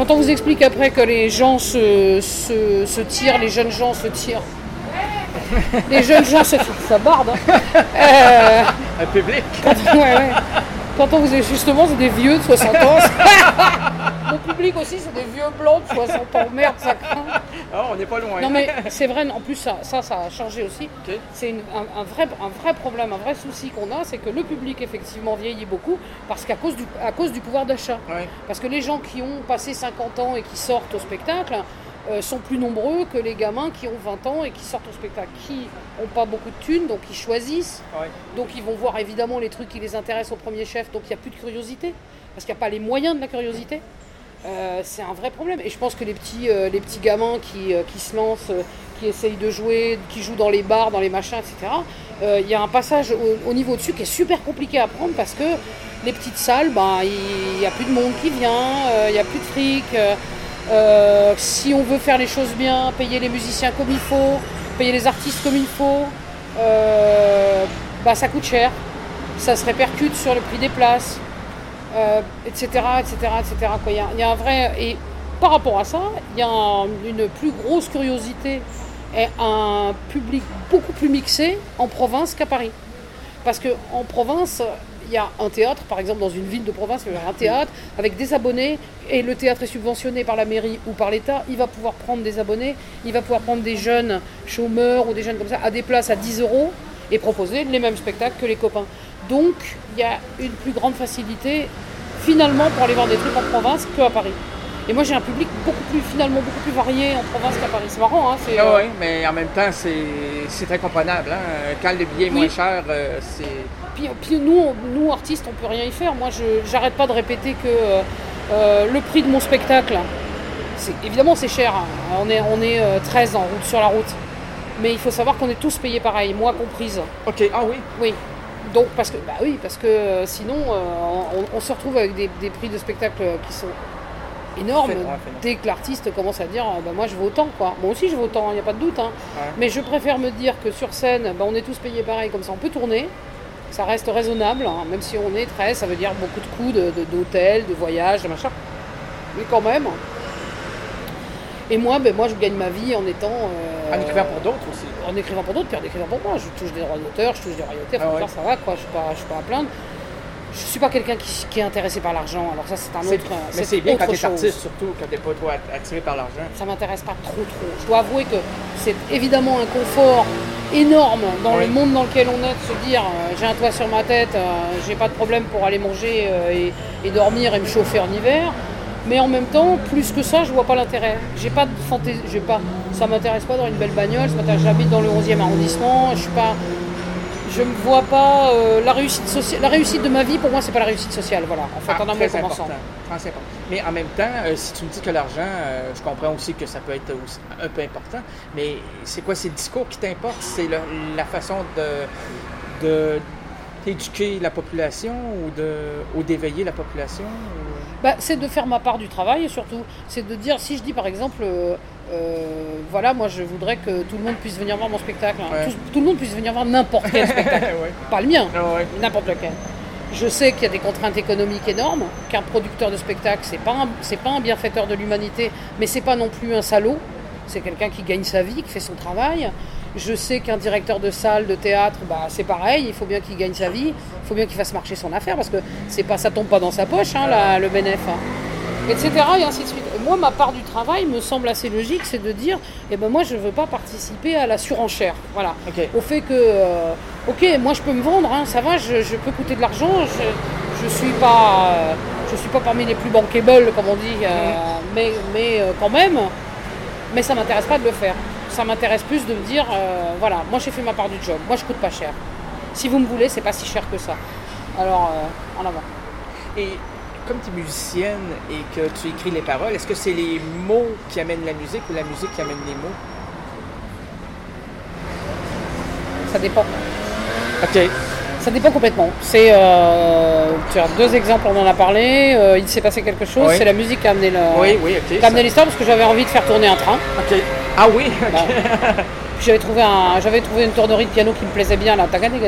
se tirent, les jeunes gens se tirent. Les jeunes gens se tirent, ça barde. Hein. Un public. Quand on vous justement, c'est des vieux de 60 ans. Mon public aussi, c'est des vieux blancs de 60 ans. Merde, ça craint. Oh, on n'est pas loin. Non mais c'est vrai, en plus ça a changé aussi. Okay. C'est un vrai problème, un vrai souci qu'on a, c'est que le public effectivement vieillit beaucoup parce qu'à cause du pouvoir d'achat. Ouais. Parce que les gens qui ont passé 50 ans et qui sortent au spectacle sont plus nombreux que les gamins qui ont 20 ans et qui sortent au spectacle, qui n'ont pas beaucoup de thunes, donc ils choisissent. Ouais. Donc ils vont voir évidemment les trucs qui les intéressent au premier chef, donc il n'y a plus de curiosité, parce qu'il n'y a pas les moyens de la curiosité. C'est un vrai problème. Et je pense que les petits gamins qui se lancent, qui essayent de jouer, qui jouent dans les bars, dans les machins, etc., il y a un passage au niveau dessus qui est super compliqué à prendre parce que les petites salles, il n'y a plus de monde qui vient, il n'y a plus de fric. Si on veut faire les choses bien, payer les musiciens comme il faut, payer les artistes comme il faut, ça coûte cher. Ça se répercute sur le prix des places. Etc. Quoi. Il y a un vrai... Et par rapport à ça, il y a une plus grosse curiosité et un public beaucoup plus mixé en province qu'à Paris. Parce qu'en province, il y a un théâtre, par exemple dans une ville de province, il y a un théâtre avec des abonnés et le théâtre est subventionné par la mairie ou par l'État, il va pouvoir prendre des abonnés, il va pouvoir prendre des jeunes chômeurs ou des jeunes comme ça à des places à 10 € et proposer les mêmes spectacles que les copains. Donc, il y a une plus grande facilité, finalement, pour aller voir des trucs en province qu'à Paris. Et moi, j'ai un public beaucoup plus varié en province qu'à Paris. C'est marrant, hein. Oui, mais en même temps, c'est très comprenable. Hein? Quand le billet est moins cher, c'est... Puis nous, artistes, on peut rien y faire. Moi, j'arrête pas de répéter que le prix de mon spectacle, évidemment, c'est cher. Hein. On est 13 en route, sur la route. Mais il faut savoir qu'on est tous payés pareil, moi comprise. Ok, ah oui? Oui. Donc, parce que sinon, on se retrouve avec des prix de spectacle qui sont énormes. Dès que l'artiste commence à dire moi je veux autant, quoi. Moi aussi je veux autant, il n'y a pas de doute. Hein. Ouais. Mais je préfère me dire que sur scène, on est tous payés pareil, comme ça on peut tourner. Ça reste raisonnable, hein, même si on est 13, ça veut dire beaucoup de coûts d'hôtel, de voyage, de machin. Mais quand même. Et moi, je gagne ma vie en étant... en écrivant pour d'autres aussi. En écrivant pour d'autres, puis en écrivant pour moi. Je touche des droits d'auteur, je touche des royautés, ça va, quoi. Je suis pas à plaindre. Je suis pas quelqu'un qui est intéressé par l'argent. Alors ça, c'est un autre... Mais c'est bien quand t'es artiste, surtout, quand t'es pas trop attiré par l'argent. Ça m'intéresse pas trop. Je dois avouer que c'est évidemment un confort énorme dans le monde dans lequel on est, de se dire j'ai un toit sur ma tête, j'ai pas de problème pour aller manger et dormir et me chauffer en hiver. Mais en même temps, plus que ça, je vois pas l'intérêt. J'ai pas de fantaisie, ça m'intéresse pas dans une belle bagnole, ça m'intéresse, j'habite dans le 11e arrondissement, je me vois pas la réussite de ma vie, pour moi c'est pas la réussite sociale, voilà, en fait, en un mot commençant. Très important. Mais en même temps, si tu me dis que l'argent, je comprends aussi que ça peut être aussi un peu important, mais c'est quoi, c'est le discours qui t'importe, c'est la façon d'éduquer la population ou d'éveiller la population c'est de faire ma part du travail, et surtout, c'est de dire, si je dis par exemple, moi je voudrais que tout le monde puisse venir voir mon spectacle, hein. Tout le monde puisse venir voir n'importe quel spectacle, pas le mien, n'importe lequel. Je sais qu'il y a des contraintes économiques énormes, qu'un producteur de spectacle, c'est pas un bienfaiteur de l'humanité, mais c'est pas non plus un salaud, c'est quelqu'un qui gagne sa vie, qui fait son travail. Je sais qu'un directeur de salle, de théâtre, c'est pareil, il faut bien qu'il gagne sa vie, il faut bien qu'il fasse marcher son affaire, parce que ça tombe pas dans sa poche, hein, le bénéf, hein, etc. et ainsi de suite. Moi, ma part du travail me semble assez logique, c'est de dire, moi je veux pas participer à la surenchère, voilà. Okay. Au fait que, moi je peux me vendre, hein, ça va, je peux coûter de l'argent, je suis pas parmi les plus bankable, comme on dit, mais quand même, mais ça m'intéresse pas de le faire. Ça m'intéresse plus de me dire, moi j'ai fait ma part du job, moi je coûte pas cher. Si vous me voulez, c'est pas si cher que ça. Alors, en avant. Et comme tu es musicienne et que tu écris les paroles, est-ce que c'est les mots qui amènent la musique ou la musique qui amène les mots? Ça dépend. OK. Ça dépend complètement. Tu as 2 exemples, on en a parlé. Il s'est passé quelque chose. Oui. C'est la musique qui a amené ok, l'histoire parce que j'avais envie de faire tourner un train. Ok. Ah oui, ok. Bah, j'avais trouvé une tournerie de piano qui me plaisait bien, là.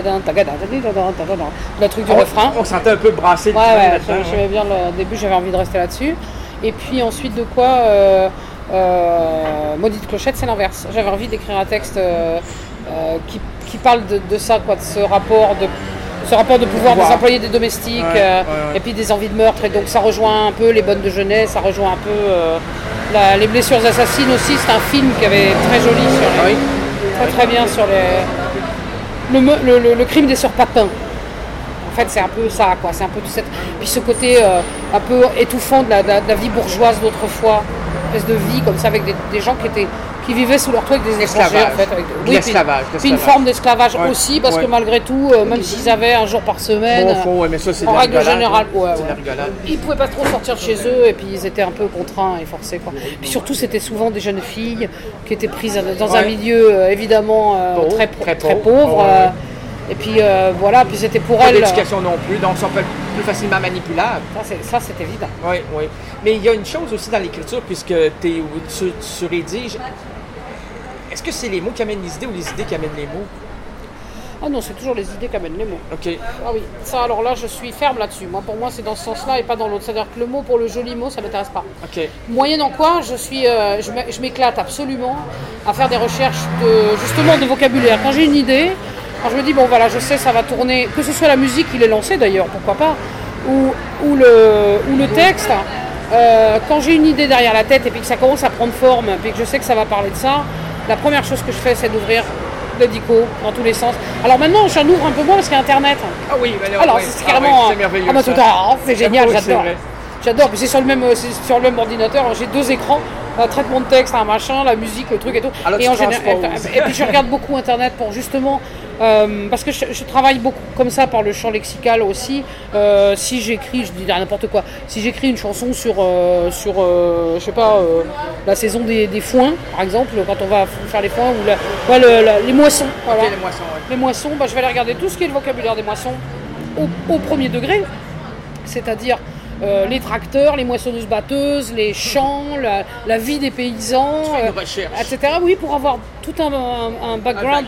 Le truc du refrain. On sentait un peu brasser le Ouais, train ouais, là-dedans. j'aimais bien le début, j'avais envie de rester là-dessus. Et puis ensuite de quoi Maudite Clochette, c'est l'inverse. J'avais envie d'écrire un texte qui parle de ça, quoi, de ce rapport de pouvoir des employés, des domestiques, et puis des envies de meurtre. Et donc ça rejoint un peu Les Bonnes de Jeunesse, ça rejoint un peu Les Blessures assassines aussi. C'est un film qui avait très joli très bien sur le crime des sœurs Papin. En fait, c'est un peu ça, quoi. C'est un peu puis ce côté un peu étouffant de la vie bourgeoise d'autrefois, une espèce de vie comme ça avec des gens qui vivaient sous leur toit avec des étrangers, en fait. Puis une forme d'esclavage aussi, parce que malgré tout, même s'ils avaient un jour par semaine, mais ça, c'est en règle générale, ils ne pouvaient pas trop sortir de chez eux, et puis ils étaient un peu contraints et forcés, quoi. Puis surtout, c'était souvent des jeunes filles qui étaient prises dans un milieu évidemment très pauvre. Et puis voilà, puis c'était pour pas elles. d'éducation non plus, donc sont plus facilement manipulables. Ça c'est évident. Oui. Mais il y a une chose aussi dans l'écriture, puisque tu rédiges. Est-ce que c'est les mots qui amènent les idées ou les idées qui amènent les mots? Ah non, c'est toujours les idées qui amènent les mots. Ok. Ah oui, ça alors là je suis ferme là-dessus. Moi pour moi c'est dans ce sens-là et pas dans l'autre. C'est-à-dire que le mot pour le joli mot, ça m'intéresse pas. Ok. Moyennant quoi, je m'éclate absolument à faire des recherches justement de vocabulaire. Quand j'ai une idée, quand je me dis bon voilà, je sais ça va tourner, que ce soit la musique qui l'est lancée d'ailleurs, pourquoi pas, ou le texte. Quand j'ai une idée derrière la tête et puis que ça commence à prendre forme, puis que je sais que ça va parler de ça, la première chose que je fais c'est d'ouvrir le dico dans tous les sens. Alors maintenant j'en ouvre un peu moins parce qu'il y a internet. Ah oui, alors c'est carrément c'est merveilleux. C'est génial, Oui, j'adore. c'est J'adore, puis c'est sur le même ordinateur, j'ai 2 écrans, un traitement de texte, un machin, la musique, le truc et tout. Alors, et puis je regarde beaucoup internet pour justement parce que je travaille beaucoup comme ça par le champ lexical aussi. Si j'écris, je dis n'importe quoi, si j'écris une chanson sur je sais pas, la saison des foins, par exemple, quand on va faire les foins ou les moissons. Voilà. Okay, les moissons, ouais. Les moissons, je vais aller regarder tout ce qui est le vocabulaire des moissons au premier degré, c'est-à-dire les tracteurs, les moissonneuses-batteuses, les champs, la vie des paysans, etc. Oui, pour avoir tout un background,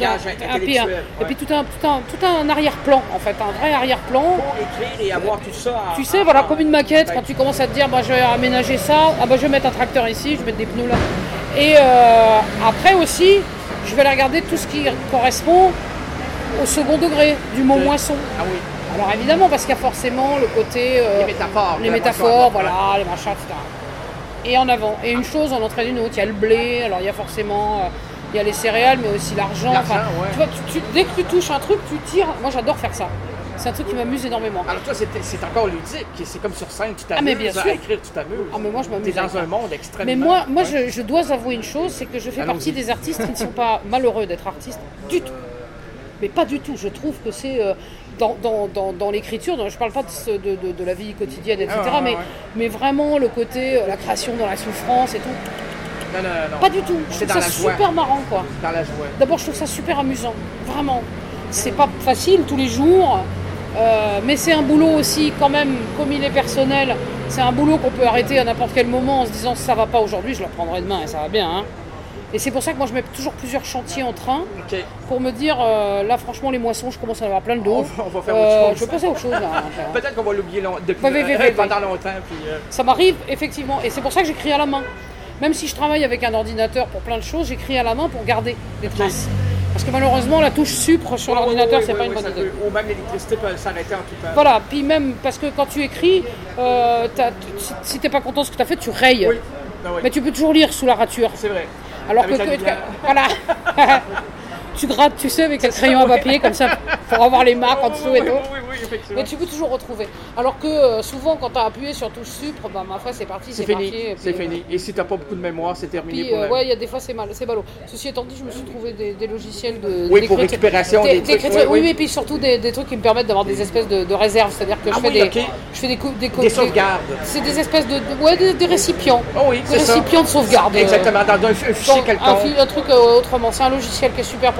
et puis tout un arrière-plan, en fait, un vrai arrière-plan. Pour écrire et avoir tout ça. Tu sais, voilà, comme une maquette, quand tu commences à te dire, je vais aménager ça, je vais mettre un tracteur ici, je vais mettre des pneus là. Et après aussi, je vais aller regarder tout ce qui correspond au second degré du mot moisson. Ah oui. Alors évidemment, parce qu'il y a forcément le côté... les métaphores, voilà, les machins, etc. Et en avant. Et une chose en entraîne une autre. Il y a le blé, alors il y a forcément... il y a les céréales, mais aussi l'argent. Enfin, ouais. Tu vois, dès que tu touches un truc, tu tires. Moi, j'adore faire ça. C'est un truc qui m'amuse énormément. Alors toi, c'est encore ludique. C'est comme sur scène, tu t'amuses. Mais bien sûr. À écrire, tu t'amuses. Ah, mais moi, je m'amuse. T'es dans un monde extrêmement... Mais moi je dois avouer une chose, c'est que je fais partie des artistes qui ne sont pas malheureux d'être artistes du tout. Mais pas du tout. Je trouve que c'est... Dans l'écriture, je ne parle pas de la vie quotidienne, etc. Mais vraiment le côté, la création dans la souffrance et tout. Non. Pas du tout. Je trouve ça super marrant, quoi. Dans la joie. D'abord, je trouve ça super amusant. Vraiment. C'est pas facile tous les jours. Mais c'est un boulot aussi, quand même, comme il est personnel. C'est un boulot qu'on peut arrêter à n'importe quel moment en se disant ça va pas aujourd'hui, je le reprendrai demain et ça va bien. Hein. Et c'est pour ça que moi je mets toujours plusieurs chantiers en train pour me dire là franchement les moissons je commence à en avoir plein le dos. On va faire autre chose. Je vais passer à autre chose là. Peut-être qu'on va l'oublier pendant longtemps. Puis, Ça m'arrive effectivement et c'est pour ça que j'écris à la main. Même si je travaille avec un ordinateur pour plein de choses, j'écris à la main pour garder des traces. Parce que malheureusement la touche supre sur l'ordinateur c'est pas une bonne idée. Ou même l'électricité peut s'arrêter en tout temps. Voilà, puis même parce que quand tu écris, si t'es pas content de ce que tu as fait, tu rayes. Oui. Mais tu peux toujours lire sous la rature. C'est vrai. Alors que voilà, tu grattes, tu sais, avec un crayon à papier comme ça pour avoir les marques en dessous et tout. Oui, effectivement. Mais tu peux toujours retrouver. Alors que souvent, quand tu as appuyé sur touche supre, ma foi, c'est parti, c'est fini. marqué. C'est fini. Et si tu n'as pas beaucoup de mémoire, c'est terminé. Puis, il y a des fois, c'est ballot. Ceci étant dit, je me suis trouvé des logiciels de. Oui, pour récupération des trucs. Oui, mais puis surtout des trucs qui me permettent d'avoir des espèces de réserves. C'est-à-dire que je fais des sauvegardes. C'est des espèces des récipients. Oh oui, des récipients de sauvegarde. Exactement, dans un fichier quelconque. Un truc autrement. C'est un logiciel qui est super pour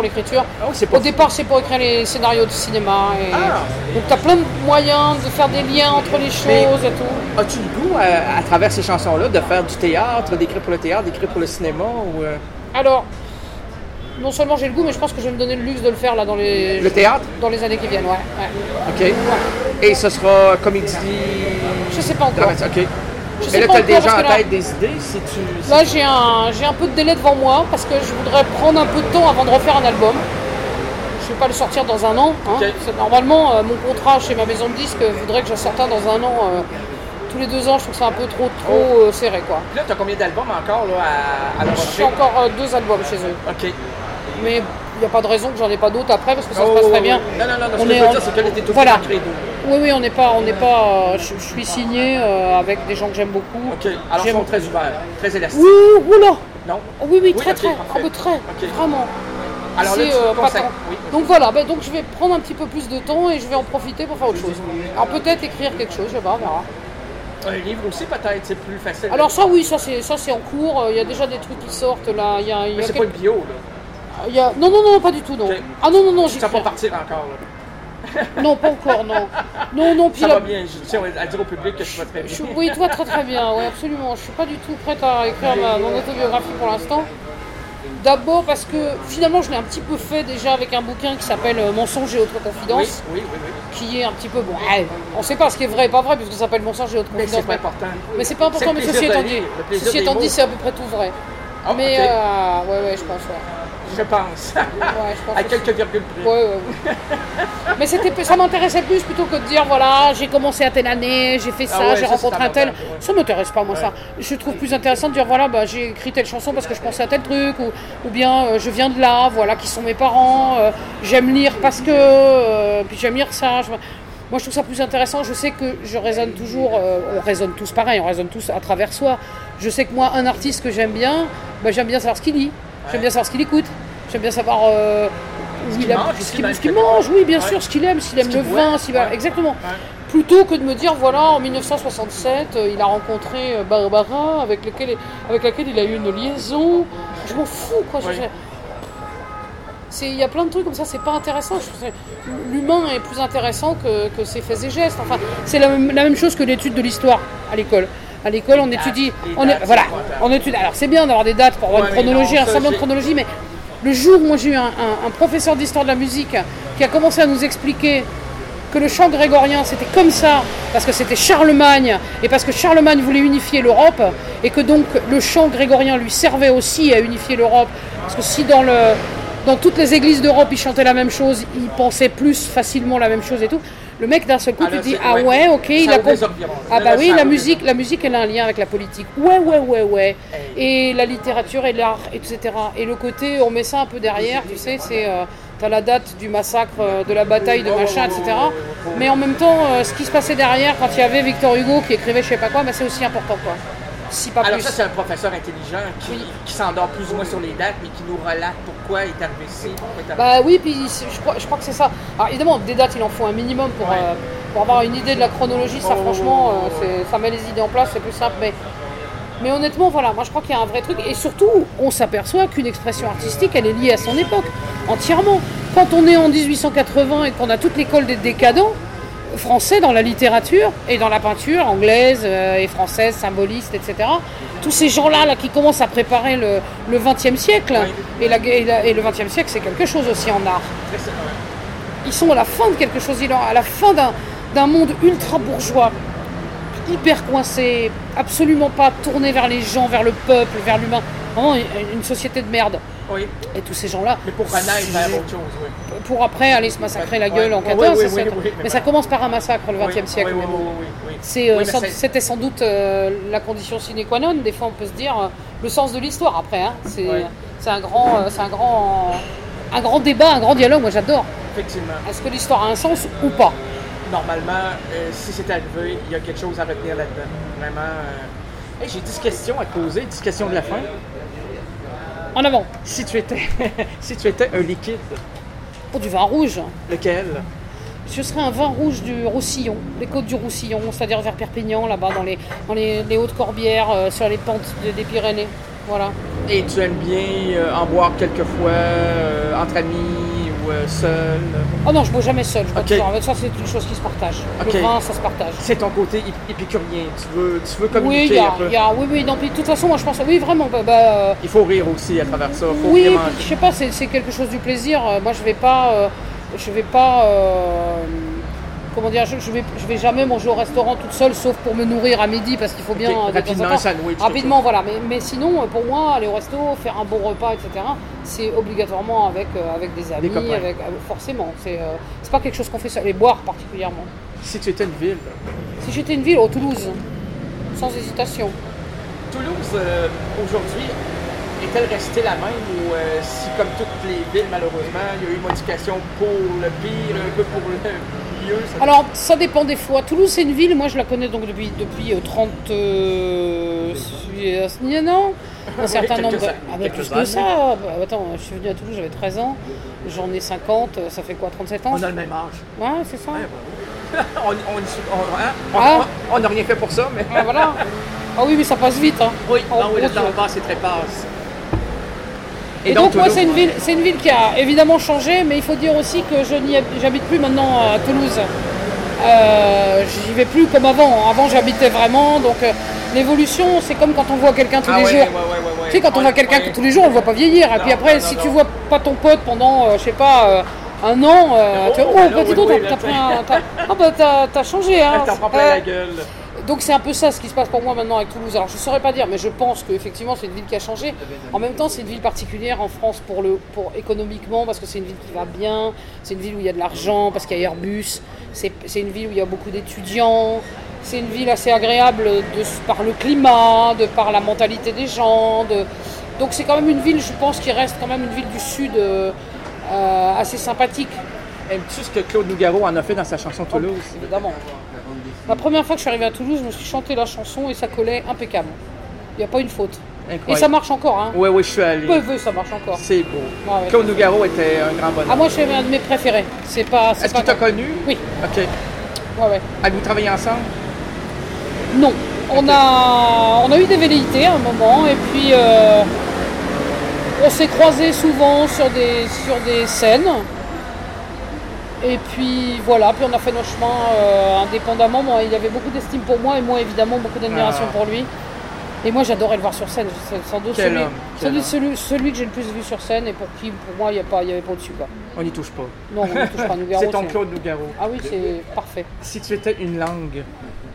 pour l'écriture. Ah oui, c'est pas Au départ, c'est pour écrire les scénarios de cinéma. Et... Ah. Donc, tu as plein de moyens de faire des liens entre les choses et tout. As-tu le goût, à travers ces chansons-là, de faire du théâtre, d'écrire pour le théâtre, d'écrire pour le cinéma ou Alors, non seulement j'ai le goût, mais je pense que je vais me donner le luxe de le faire là le théâtre? dans les années qui viennent. Ouais. OK. Et ce sera comédie... Je sais pas encore. OK. Je Mais sais là, pas tu as encore, déjà parce en que là- tête des idées si tu... Là, j'ai un peu de délai devant moi parce que je voudrais prendre un peu de temps avant de refaire un album. Je ne vais pas le sortir dans un an. Hein. Ok. Normalement, mon contrat chez ma maison de disques voudrait que je sorte un dans un an. Tous les 2 ans, je trouve ça un peu trop serré, quoi. Puis là, tu as combien d'albums encore là, à Je fais encore 2 albums chez eux. OK. Mais il n'y a pas de raison que j'en ai pas d'autres après parce que ça se passe très bien. Non, ce On que je est veux en- dire, c'est que là, t'es tout Voilà. créé Oui, on n'est pas. Je suis signé avec des gens que j'aime beaucoup. OK. Alors, ils J'aime- sont très ouverts, très élastiques. Oui, oula. Non? Oui, très, ok, très. parfait. Ah, mais très. Ok. Vraiment. Alors là, C'est, tu me pas conseilles. tant. Oui. Donc voilà, donc je vais prendre un petit peu plus de temps et je vais en profiter pour faire autre chose. Alors peut-être écrire quelque chose, je sais pas, on verra. Un livre aussi, peut-être, c'est plus facile. Alors ça oui, ça c'est en cours, il y a déjà des trucs qui sortent là. Il y a Mais c'est pas une bio, là. Non, pas du tout, non. Ok. Ah non, Ça va pas partir encore, là. Non, pas encore, non. Non, puis Ça là, va bien. Je tiens à dire au public que tu vas très bien. Oui, toi très bien, oui, absolument. Je suis pas du tout prête à écrire mon autobiographie pour l'instant. D'abord parce que finalement je l'ai un petit peu fait déjà avec un bouquin qui s'appelle Mensonges et autres confidences, Oui. qui est un petit peu bon. On ne sait pas ce qui est vrai et pas vrai puisque ça s'appelle Mensonges et autres Mais confidences. c'est pas important. Mais c'est pas important, C'est mais le ceci plaisir étant de dit, lire, le plaisir des mots. c'est à peu près tout vrai. Ah, Mais ok. ouais, je pense. Ouais. Je pense. Ouais, je pense À aussi. quelques virgules près. Ouais. Mais ça m'intéressait plus plutôt que de dire voilà, j'ai commencé à telle année, j'ai fait ça, Ah ouais, j'ai ça, rencontré c'est un tel. abordable, ouais. Ça m'intéresse pas moi ça. Je trouve plus intéressant de dire voilà, j'ai écrit telle chanson parce que je pensais à tel truc, ou bien je viens de là, voilà qui sont mes parents, j'aime lire parce que, puis j'aime lire ça. Moi je trouve ça plus intéressant, je sais que je raisonne toujours, on raisonne tous pareil, on raisonne tous à travers soi. Je sais que moi un artiste que j'aime bien savoir ce qu'il lit, j'aime bien savoir ce qu'il écoute. J'aime bien savoir où il mange, ce qu'il mange, oui, bien sûr, ce qu'il aime, s'il aime le vin, exactement. Plutôt que de me dire, voilà, en 1967, il a rencontré Barbara, avec laquelle il a eu une liaison. Je m'en fous, quoi. Il y a plein de trucs comme ça, c'est pas intéressant. Je trouve que l'humain est plus intéressant que ses faits et gestes. Enfin, c'est la même chose que l'étude de l'histoire à l'école. À l'école, on étudie. On étudie. Alors, c'est bien d'avoir des dates pour avoir une chronologie, un semblant de chronologie, mais le jour où moi j'ai eu un professeur d'histoire de la musique qui a commencé à nous expliquer que le chant grégorien c'était comme ça, parce que c'était Charlemagne, et parce que Charlemagne voulait unifier l'Europe, et que donc le chant grégorien lui servait aussi à unifier l'Europe, parce que si dans toutes les églises d'Europe ils chantaient la même chose, ils pensaient plus facilement la même chose et tout. Le mec d'un seul coup tu te dis ok, il a compris. Ah bah oui, la musique elle a un lien avec la politique. Ouais. Et la littérature et l'art, etc. Et le côté on met ça un peu derrière, tu sais, c'est t'as la date du massacre, de la bataille de machin, etc. Mais en même temps, ce qui se passait derrière quand il y avait Victor Hugo qui écrivait je sais pas quoi, c'est aussi important quoi. Si pas Alors plus. ça, c'est un professeur intelligent qui s'endort plus ou moins sur les dates, mais qui nous relate pourquoi il est arrivé ici. Bah oui, puis je crois que c'est ça. Alors évidemment, des dates, il en faut un minimum pour avoir une idée de la chronologie. Ça, franchement, ça met les idées en place, c'est plus simple. Mais honnêtement, voilà, moi je crois qu'il y a un vrai truc. Et surtout, on s'aperçoit qu'une expression artistique, elle est liée à son époque, entièrement. Quand on est en 1880 et qu'on a toute l'école des décadents, français dans la littérature et dans la peinture anglaise et française, symboliste, etc. Tous ces gens-là qui commencent à préparer le XXe siècle, et le XXe siècle c'est quelque chose aussi en art. Ils sont à la fin de quelque chose, à la fin d'un monde ultra bourgeois, hyper coincé, absolument pas tourné vers les gens, vers le peuple, vers l'humain. Vraiment une société de merde. Oui. Et tous ces gens-là. Mais pour renaître vers autre chose, oui. Pour après aller se massacrer la gueule en 14. Mais ça commence par un massacre le XXe siècle. Oui. C'était sans doute la condition sine qua non. Des fois, on peut se dire le sens de l'histoire après. Hein. C'est un grand débat, un grand dialogue. Moi, j'adore. Effectivement. Est-ce que l'histoire a un sens ou pas? Normalement, si c'est arrivé, il y a quelque chose à retenir là-dedans. Vraiment. J'ai 10 questions à poser, 10 questions de la fin. En avant. Si tu étais un liquide. Pour du vin rouge. Lequel? Ce serait un vin rouge du Roussillon, les côtes du Roussillon, c'est-à-dire vers Perpignan, là-bas, dans les Hautes-Corbières, sur les pentes des Pyrénées. Voilà. Et tu aimes bien en boire quelques fois, entre amis ou seul? Oh non, je bois jamais seul, je bois Ok. toujours. Avec ça, c'est une chose qui se partage. Ok. Le vin, ça se partage. C'est ton côté épicurien, tu veux Oui, communiquer un peu. oui, non, puis de toute façon, moi je pense, oui, vraiment, Il faut rire aussi à travers ça, faut oui, bien puis, manger. je sais pas, c'est quelque chose du plaisir. Moi, je vais pas, comment dire, je vais jamais manger au restaurant toute seule, sauf pour me nourrir à midi, parce qu'il faut bien Ok, de temps en rapidement, temps. un sandwich, tout Rapidement, voilà. Mais sinon, pour moi, aller au resto, faire un bon repas, etc., c'est obligatoirement avec des amis, copains. forcément. C'est pas quelque chose qu'on fait seul, et boire particulièrement. Si tu étais une ville, Si j'étais une ville, Toulouse, sans hésitation. Toulouse, aujourd'hui, est-elle restée la même ou si, comme toutes les villes, malheureusement, il y a eu une modification pour le pire, un peu pour le mieux? Alors, ça dépend des fois. Toulouse, c'est une ville, moi je la connais donc depuis 30 non, un certain nombre de... quelques Ah ben plus années. que ça. Bah, attends, je suis venue à Toulouse, j'avais 13 ans. J'en ai 50, ça fait quoi, 37 ans? On a le même âge. Ouais, c'est ça. On n'a rien fait pour ça, mais... Ah, voilà. Ah oui, mais ça passe vite. Hein. Oui, En le gros, temps passe, c'est très passe. Et donc moi, Toulouse, c'est une ville qui a évidemment changé, mais il faut dire aussi que j'habite plus maintenant à Toulouse. J'y vais plus comme avant. Avant, j'habitais vraiment, donc l'évolution, c'est comme quand on voit quelqu'un tous les jours. Ouais. Tu sais, quand on voit quelqu'un tous les jours, on le voit pas vieillir. Et puis après, si tu vois pas ton pote pendant, je sais pas, un an, tu vois, petit dos, t'as changé. Hein. T'en prends plein la gueule. Donc c'est un peu ça ce qui se passe pour moi maintenant avec Toulouse. Alors je ne saurais pas dire, mais je pense qu'effectivement c'est une ville qui a changé. En même temps, c'est une ville particulière en France pour économiquement, parce que c'est une ville qui va bien, c'est une ville où il y a de l'argent, parce qu'il y a Airbus, c'est une ville où il y a beaucoup d'étudiants, c'est une ville assez agréable par le climat, par la mentalité des gens. Donc c'est quand même une ville, je pense, qui reste quand même une ville du Sud assez sympathique. Aimes-tu ce que Claude Nougaro en a fait dans sa chanson Toulouse? Évidemment. La première fois que je suis arrivée à Toulouse, je me suis chanté la chanson et ça collait impeccable. Il n'y a pas une faute. Incroyable. Et ça marche encore. Hein. Oui, je suis allé. Oui, ça marche encore. C'est beau. Ouais. Claude Nougaro était un grand bonheur. Ah, moi, c'est un de mes préférés. Est-ce que tu as connu? Oui. OK. Ouais. Avez-vous travaillé ensemble? Non. On a eu des velléités à un moment et puis on s'est croisés souvent sur des scènes. Et puis voilà, puis on a fait nos chemins indépendamment. Moi, il avait beaucoup d'estime pour moi et moi évidemment beaucoup d'admiration pour lui. Et moi j'adorais le voir sur scène. C'est sans doute celui que j'ai le plus vu sur scène et pour moi il n'y avait pas au-dessus. Quoi. On n'y touche pas. Non, on n'y touche pas. Nougaro, c'est ton Claude Nougaro. Ah oui, c'est parfait. Si tu étais une langue,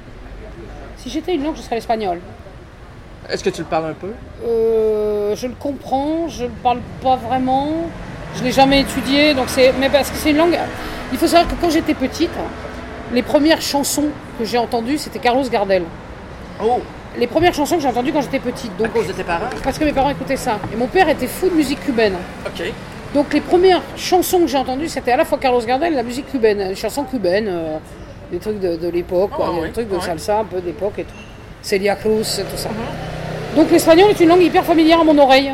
si j'étais une langue, je serais l'espagnol. Est-ce que tu le parles un peu? Je le comprends, je ne le parle pas vraiment. Je ne l'ai jamais étudié, mais parce que c'est une langue... Il faut savoir que quand j'étais petite, les premières chansons que j'ai entendues, c'était Carlos Gardel. Oh! Les premières chansons que j'ai entendues quand j'étais petite. Donc, à cause de tes parents? Parce que mes parents écoutaient ça. Et mon père était fou de musique cubaine. OK. Donc les premières chansons que j'ai entendues, c'était à la fois Carlos Gardel et la musique cubaine. Les chansons cubaines, des trucs de l'époque, des trucs de salsa un peu d'époque et tout. Celia Cruz, tout ça. Donc l'espagnol est une langue hyper familière à mon oreille.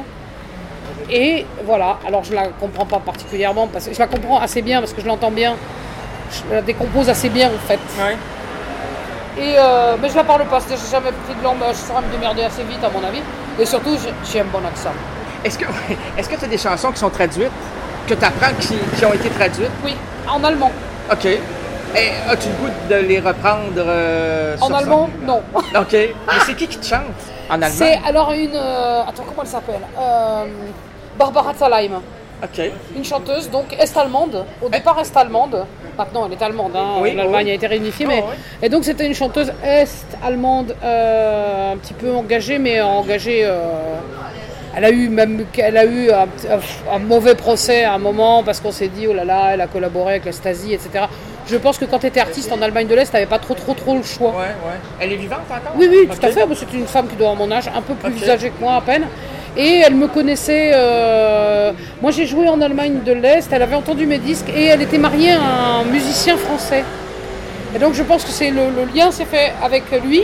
Et voilà, alors je la comprends pas particulièrement, parce que je la comprends assez bien parce que je l'entends bien, je la décompose assez bien en fait. Ouais. Et mais je la parle pas, j'ai jamais pris de langue, je saurais me démerder assez vite à mon avis. Et surtout, j'ai un bon accent. Est-ce que tu as des chansons qui sont traduites, que tu apprends qui ont été traduites? Oui, en allemand. OK. Et as-tu le goût de les reprendre en allemand? Non. OK. Mais c'est qui te chante en allemand? C'est alors une... attends, comment elle s'appelle Barbara Zalheim. OK. Une chanteuse, donc est-allemande. Au départ est-allemande. Maintenant, elle est allemande. Hein. Oui, L'Allemagne a été réunifiée. Mais... Et donc, c'était une chanteuse est-allemande, un petit peu engagée, mais engagée... Elle a eu un mauvais procès à un moment parce qu'on s'est dit, oh là là, elle a collaboré avec la Stasi, etc. Je pense que quand tu étais artiste en Allemagne de l'Est, tu n'avais pas trop le choix. Ouais. Elle est vivante encore? Oui, tout à fait. C'est une femme qui doit avoir mon âge, un peu plus âgée que moi à peine. Et elle me connaissait. Moi, j'ai joué en Allemagne de l'Est. Elle avait entendu mes disques et elle était mariée à un musicien français. Et donc, je pense que c'est le lien s'est fait avec lui.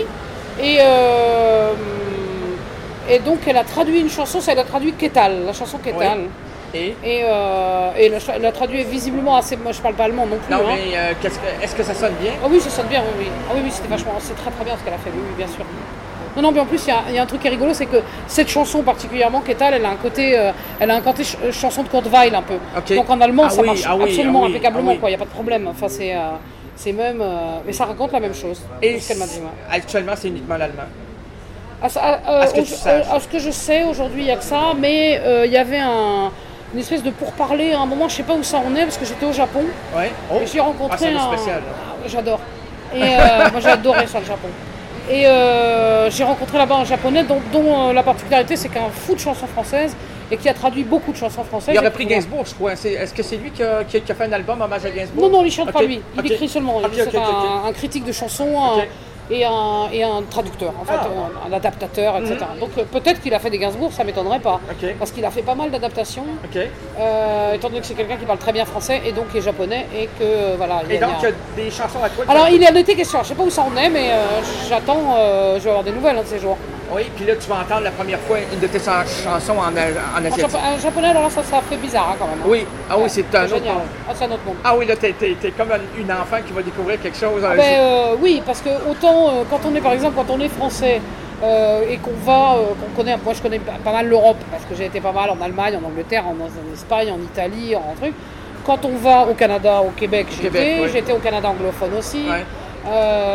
Et donc, elle a traduit une chanson. Elle a traduit Ketal, la chanson Ketal. Oui. Et elle a traduit visiblement assez. Moi, je parle pas allemand non plus. Non, mais est-ce que ça sonne bien? Ah oui, ça sonne bien. Oui. Ah oui, c'était vachement. C'est très très bien ce qu'elle a fait. Oui, bien sûr. Non, mais en plus, il y a un truc qui est rigolo, c'est que cette chanson particulièrement, Ketal, elle a un côté chanson de Kurt Weill un peu. Okay. Donc en allemand, ça marche absolument impeccablement, oui. quoi. Il n'y a pas de problème. Enfin, c'est même, mais ça raconte la même chose. Et ce qu'elle m'a dit. Actuellement, c'est uniquement l'allemand. À ce que je sais, aujourd'hui, il n'y a que ça, mais il y avait une espèce de pourparler à un moment, je ne sais pas où ça en est, parce que j'étais au Japon. Ouais. Oh. Et j'ai rencontré c'est spécial. J'adore. Et moi, j'ai adoré ça, le Japon. Et j'ai rencontré là-bas un japonais dont la particularité, c'est qu'un fou de chansons françaises et qui a traduit beaucoup de chansons françaises. Il aurait pris Gainsbourg, je crois. Est-ce que c'est lui qui a fait un album hommage à Gainsbourg? Non, il ne chante pas lui. Il écrit seulement. C'est un critique de chansons. Et un traducteur, en fait, un adaptateur, etc. Donc peut-être qu'il a fait des Gainsbourg, ça ne m'étonnerait pas. Parce qu'il a fait pas mal d'adaptations, étant donné que c'est quelqu'un qui parle très bien français et donc qui est japonais. Et que voilà. Il y a des chansons à toi. Alors il en était question, je ne sais pas où ça en est, mais j'attends, je vais avoir des nouvelles de ces jours. Oui, puis là tu vas entendre la première fois une de tes chansons en asiatique. En japonais, alors là, ça fait bizarre quand même. Oui, c'est un autre monde. C'est un autre monde. Ah oui, là t'es comme une enfant qui va découvrir quelque chose. Oui, parce que autant quand on est français et qu'on connaît, moi je connais pas mal l'Europe, parce que j'ai été pas mal en Allemagne, en Angleterre, en Espagne, en Italie, en truc. Quand on va au Canada, au Québec, j'étais au Canada anglophone aussi. Ouais.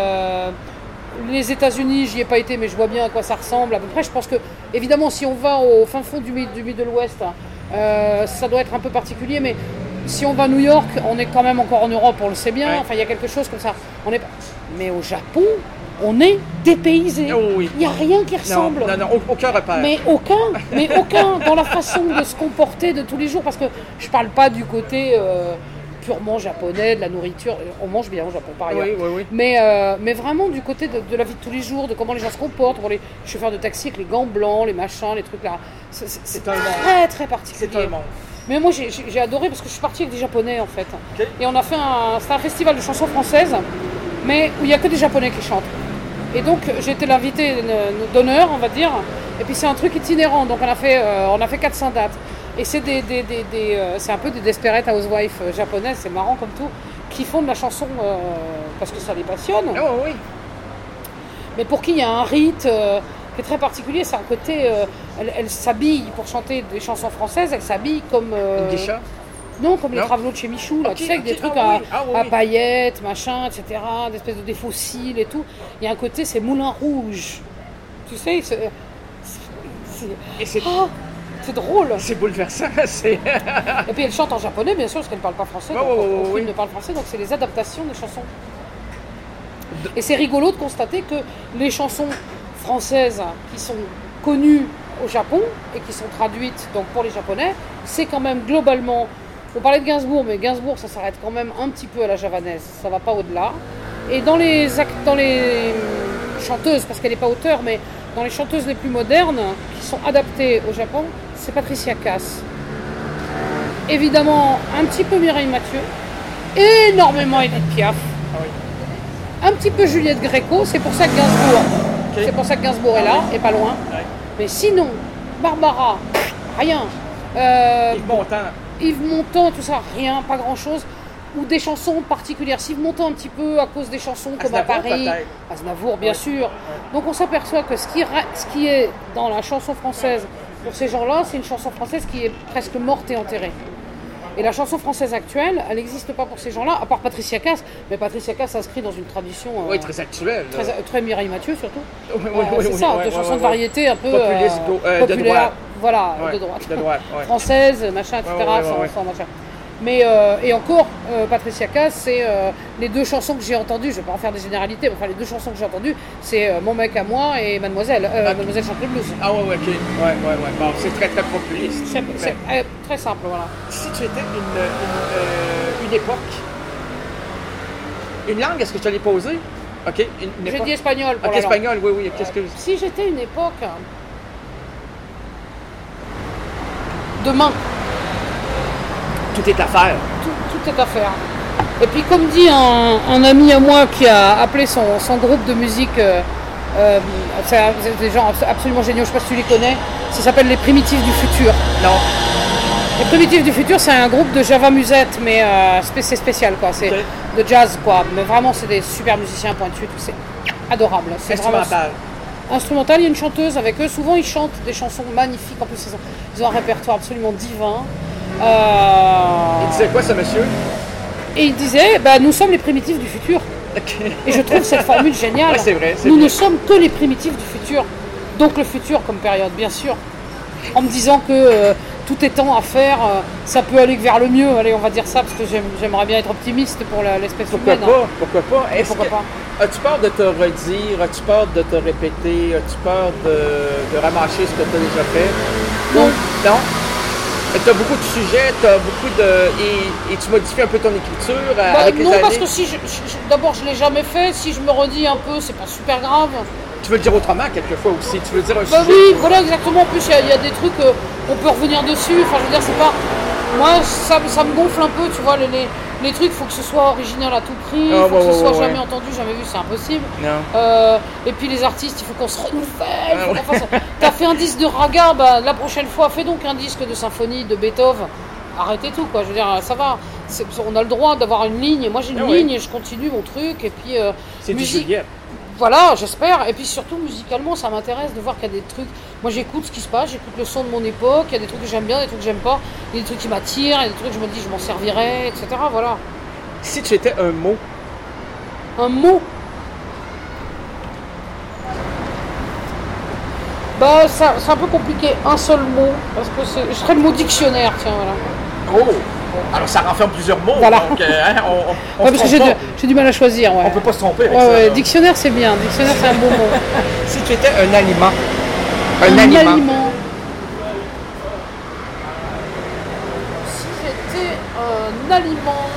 Les États-Unis, j'y ai pas été, mais je vois bien à quoi ça ressemble à peu près. Je pense que, évidemment, si on va au fin fond du Middle West, ça doit être un peu particulier, mais si on va à New York, on est quand même encore en Europe, on le sait bien. Ouais. Enfin, il y a quelque chose comme ça. Mais au Japon, on est dépaysé. Oh oui. Il n'y a rien qui ressemble. Non, aucun repère. Mais aucun dans la façon de se comporter de tous les jours, parce que je parle pas du côté purement japonais, de la nourriture. On mange bien au Japon, par ailleurs. Oui. Mais vraiment du côté de la vie de tous les jours, de comment les gens se comportent, pour les chauffeurs de taxi avec les gants blancs, les machins, les trucs là. C'est très, très particulier. C'est un monde. Mais moi, j'ai adoré parce que je suis partie avec des Japonais, en fait. Okay. Et on a fait c'était un festival de chansons françaises, mais où il n'y a que des Japonais qui chantent. Et donc, j'ai été l'invité d'honneur, on va dire. Et puis, c'est un truc itinérant. Donc, on a fait 400 dates. Et c'est c'est un peu des Desperate Housewives japonaises, c'est marrant comme tout, qui font de la chanson parce que ça les passionne. Oh, oui. Mais pour qui il y a un rite qui est très particulier, c'est un côté... elle s'habille pour chanter des chansons françaises, elle s'habille comme... des chats. Non, comme les travelots de chez Michou, là, tu sais, avec des trucs à paillettes, machin, etc., des espèces de des fossiles et tout. Il y a un côté, c'est Moulin Rouge. Tu sais, c'est drôle. C'est bouleversant. Et puis elle chante en japonais, bien sûr, parce qu'elle ne parle pas français. Aucune ne parle français, donc c'est les adaptations des chansons. Et c'est rigolo de constater que les chansons françaises qui sont connues au Japon et qui sont traduites donc pour les Japonais, c'est quand même globalement... On parlait de Gainsbourg, mais Gainsbourg, ça s'arrête quand même un petit peu à la javanaise. Ça ne va pas au-delà. Et dans les chanteuses, parce qu'elle n'est pas auteure, mais dans les chanteuses les plus modernes, qui sont adaptées au Japon, c'est Patricia Cass. Évidemment, un petit peu Mireille Mathieu. Énormément Edith Piaf. Ah oui. Un petit peu Juliette Gréco. C'est pour ça que Gainsbourg est là, et pas loin. Ouais. Mais sinon, Barbara, rien. Yves Montand, tout ça, rien, pas grand-chose. Ou des chansons particulières. Yves Montand un petit peu à cause des chansons comme à Paris. Aznavour, bien sûr. Ouais. Donc on s'aperçoit que ce qui est dans la chanson française pour ces gens-là, c'est une chanson française qui est presque morte et enterrée. Et la chanson française actuelle, elle n'existe pas pour ces gens-là, à part Patricia Cass. Mais Patricia Cass s'inscrit dans une tradition... très actuelle. Très Mireille Mathieu, surtout. C'est ça, de chansons de variété un peu... populiste, populaire, de droite. Voilà, de droite. Française, machin, etc. Sans machin. Mais, et encore, Patricia Cass, c'est les deux chansons que j'ai entendues, je ne vais pas en faire des généralités, mais enfin les deux chansons que j'ai entendues, c'est Mon mec à moi et Mademoiselle chante le blues. Ah ouais, ok. Ouais. Bon, c'est très très populiste. C'est très simple, voilà. Si tu étais une époque, une langue, est-ce que je te l'ai posé? Ok, une époque. J'ai dit espagnol pour la langue. Espagnol, oui. Qu'est-ce que... Si j'étais une époque... Demain. Tout est à faire. Tout est à faire. Et puis comme dit un ami à moi qui a appelé son groupe de musique, c'est des gens absolument géniaux, je ne sais pas si tu les connais, ça s'appelle les Primitifs du Futur. Non. Les Primitifs du Futur, c'est un groupe de Java Musette, mais c'est spécial, quoi. C'est de jazz, quoi. Mais vraiment, c'est des super musiciens pointus, c'est adorable. C'est instrumental. instrumentale. Il y a une chanteuse avec eux. Souvent, ils chantent des chansons magnifiques. En plus, ils ont un répertoire absolument divin. Il disait quoi, ce monsieur? Et il disait, nous sommes les primitifs du futur. Okay. Et je trouve cette formule géniale. Ouais, c'est vrai. Nous ne sommes que les primitifs du futur. Donc le futur comme période, bien sûr. En me disant que tout étant à faire, ça peut aller vers le mieux. Allez, on va dire ça, parce que j'aimerais bien être optimiste pour l'espèce humaine. Pourquoi pas? Pourquoi pas? As-tu peur de te redire? As-tu peur de te répéter? As-tu peur de ramasser ce que tu as déjà fait? Non. Non? Tu as beaucoup de sujets, et tu modifies un peu ton écriture avec les années? Non, parce que si d'abord je ne l'ai jamais fait, si je me redis un peu, c'est pas super grave. Tu veux le dire autrement quelquefois aussi, tu veux dire un sujet? Oui, voilà exactement, en plus il y a des trucs, on peut revenir dessus, enfin je veux dire c'est pas... Moi ça me gonfle un peu, tu vois, les trucs, il faut que ce soit original à tout prix, il faut que ce soit jamais entendu, jamais vu, c'est impossible. Non. Et puis les artistes, il faut qu'on se renouvelle. T'as fait un disque de raga, la prochaine fois, fais donc un disque de symphonie, de Beethoven. Arrêtez tout, quoi. Je veux dire, ça va. On a le droit d'avoir une ligne. Moi, j'ai une ligne et je continue mon truc. Et puis, c'est musique. Du Juliette. Voilà, j'espère. Et puis surtout, musicalement, ça m'intéresse de voir qu'il y a des trucs. Moi, j'écoute ce qui se passe, j'écoute le son de mon époque. Il y a des trucs que j'aime bien, des trucs que j'aime pas. Il y a des trucs qui m'attirent, il y a des trucs que je me dis, je m'en servirais, etc. Voilà. Si tu étais un mot. Un mot? C'est un peu compliqué, un seul mot, parce que je serais le mot dictionnaire, tiens, voilà. Oh! Alors ça renferme plusieurs mots, voilà. Donc on parce que j'ai du mal à choisir, ouais. On peut pas se tromper avec ça. Ouais, dictionnaire c'est bien, dictionnaire c'est un beau mot. Si tu étais un aliment. Un aliment. Si j'étais un aliment...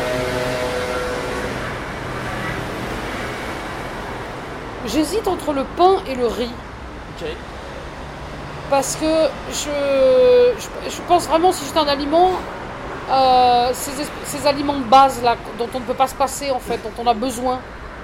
J'hésite entre le pain et le riz. Ok. Parce que je pense vraiment, si j'étais un aliment, ces aliments de base là, dont on ne peut pas se passer en fait, dont on a besoin,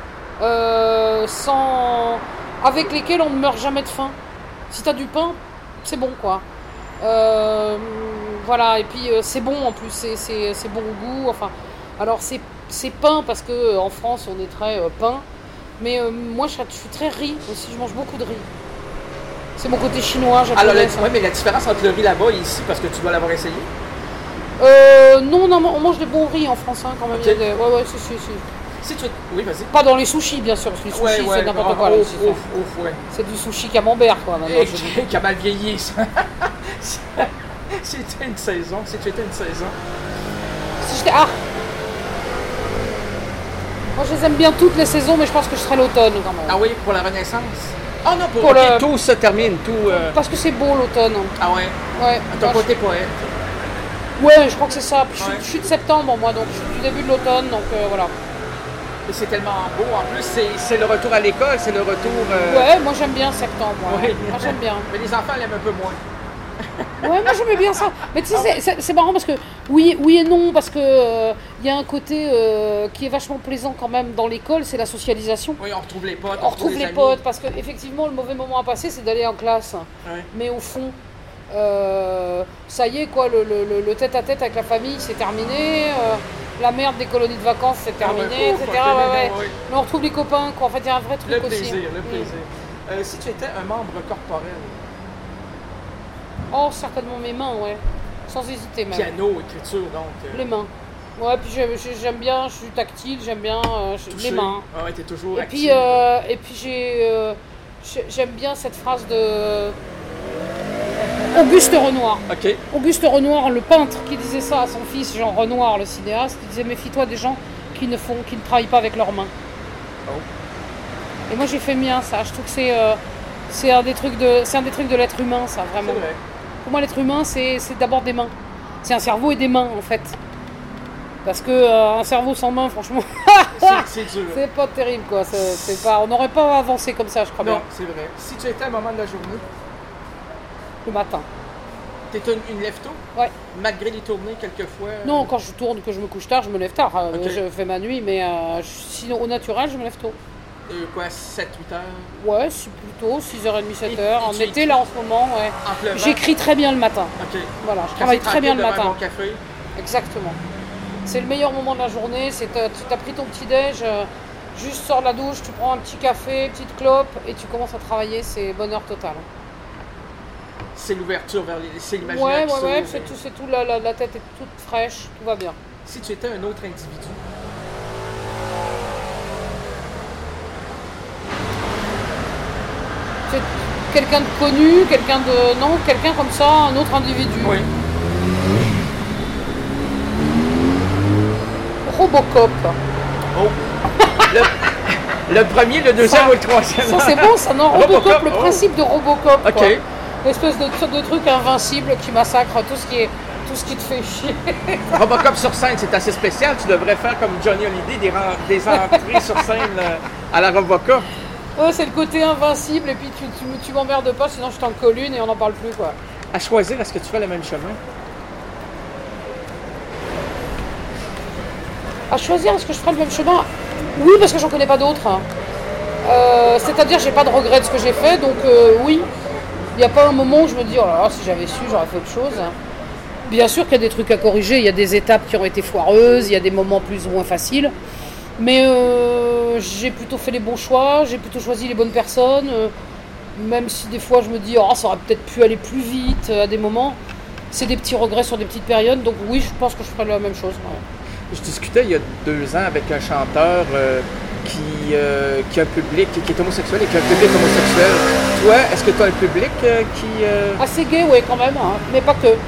avec lesquels on ne meurt jamais de faim. Si tu as du pain, c'est bon quoi. Voilà, et puis c'est bon en plus, c'est bon au goût. Enfin, alors c'est pain parce que en France on est très pain, mais moi je suis très riz aussi, je mange beaucoup de riz. C'est mon côté chinois, japonais. Alors, mais la différence entre le riz là-bas et ici, parce que tu dois l'avoir essayé? Non, on mange des bons riz en France hein, quand même. Okay. Ouais, si. Oui, vas-y. Pas dans les sushis, bien sûr, parce que les sushis, c'est n'importe quoi. Ouais. C'est du sushi camembert, quoi. Qui a mal vieilli, ça. C'était une saison. Si tu étais une saison. Si j'étais... Moi, je les aime bien toutes les saisons, mais je pense que je serais l'automne, quand même. Ah oui, pour la Renaissance? Ah non, tout se termine, tout... Parce que c'est beau, l'automne. Ah ouais? Ouais. Ton côté poète. Ouais, je crois que c'est ça. Puis je suis de septembre, moi, donc je suis du début de l'automne, donc voilà. Et c'est tellement beau, en plus, c'est le retour à l'école, c'est le retour... Ouais, moi j'aime bien septembre, moi j'aime bien. Mais les enfants l'aiment un peu moins. Ouais, moi j'aimais bien ça. Mais tu sais, c'est marrant parce que oui et non, parce que y a un côté qui est vachement plaisant quand même dans l'école, c'est la socialisation. Oui, on retrouve les potes. On retrouve les potes, parce que effectivement le mauvais moment à passer, c'est d'aller en classe. Ouais. Mais au fond, ça y est quoi, le tête-à-tête avec la famille, c'est terminé. La merde des colonies de vacances, c'est terminé, etc. Ouais. Mais on retrouve les copains, quoi. En fait, il y a un vrai truc le aussi. Le plaisir. Si tu étais un membre corporel? Oh, certainement mes mains, ouais. Sans hésiter même. Piano, écriture, donc. Les mains. Ouais, puis j'aime bien, je suis tactile, j'aime bien les mains. Ah ouais, t'es toujours active. Et puis j'aime bien cette phrase de Auguste Renoir. Ok. Auguste Renoir, le peintre, qui disait ça à son fils Jean Renoir, le cinéaste, il disait méfie-toi des gens qui ne travaillent pas avec leurs mains. Oh. Et moi j'ai fait mien ça. Je trouve que c'est un des trucs de l'être humain, ça, vraiment. C'est vrai. Pour moi, l'être humain, c'est d'abord des mains. C'est un cerveau et des mains, en fait. Parce que un cerveau sans main, franchement, c'est dur. C'est pas terrible, quoi. On n'aurait pas avancé comme ça, je crois bien. Non, c'est vrai. Si tu étais à un moment de la journée? Le matin. T'es une lève-tôt? Ouais. Malgré les tournées, quelquefois? Non, quand je tourne, que je me couche tard, je me lève tard. Okay. Je fais ma nuit, mais sinon, au naturel, je me lève tôt. Quoi, 7-8 heures? Ouais, c'est plutôt 6h30, 7h. En été, là, en ce moment, ouais. En pleuvant? J'écris très bien le matin. Ok. Voilà, je travaille très bien le matin. Un bon café? Exactement. C'est le meilleur moment de la journée. Tu as pris ton petit-déj. Juste sors de la douche, tu prends un petit café, petite clope et tu commences à travailler, c'est bonheur total. C'est l'ouverture vers c'est l'imaginaire Ouais, qui s'ouvre. c'est tout, la tête est toute fraîche, tout va bien. Si tu étais un autre individu, C'est quelqu'un de connu, quelqu'un comme ça, un autre individu. oui. Robocop. Oh. Le premier, le deuxième Ça- ou le troisième. Ça c'est bon, ça non, Robocop, Robocop, le oh. principe de Robocop. Ok. Quoi. L'espèce de truc invincible qui massacre tout ce qui te fait chier. Robocop sur scène, c'est assez spécial. Tu devrais faire comme Johnny Hallyday, des entrées sur scène à la Robocop. Ouais, c'est le côté invincible et puis tu m'emmerdes pas, sinon je t'en colle une et on n'en parle plus quoi. À choisir, est-ce que tu ferais le même chemin? À choisir, est-ce que je ferai le même chemin? Oui, parce que j'en connais pas d'autres. Hein. C'est-à-dire, j'ai pas de regrets de ce que j'ai fait, donc oui. Il n'y a pas un moment où je me dis, oh là là, si j'avais su, j'aurais fait autre chose. Bien sûr qu'il y a des trucs à corriger, il y a des étapes qui ont été foireuses, il y a des moments plus ou moins faciles. Mais j'ai plutôt fait les bons choix, j'ai plutôt choisi les bonnes personnes. Même si des fois je me dis, oh, ça aurait peut-être pu aller plus vite à des moments. C'est des petits regrets sur des petites périodes, donc oui, je pense que je ferai la même chose. Ouais. Je discutais il y a 2 ans avec un chanteur qui a un public qui est homosexuel et qui a un public homosexuel. Toi, est-ce que tu as un public qui... Assez gay, oui, quand même, hein, mais pas que.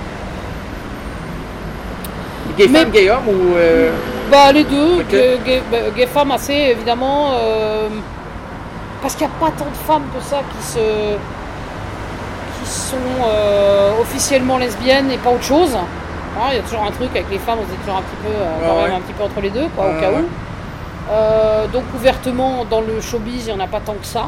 Gay Mais- femme, gay homme ou... Bah, les deux, Ok. gay femmes assez évidemment. Parce qu'il n'y a pas tant de femmes que ça qui sont officiellement lesbiennes et pas autre chose. Hein, il y a toujours un truc avec les femmes, on est toujours un petit peu, quand même un petit peu entre les deux, quoi, au cas où. Donc ouvertement dans le showbiz, il n'y en a pas tant que ça.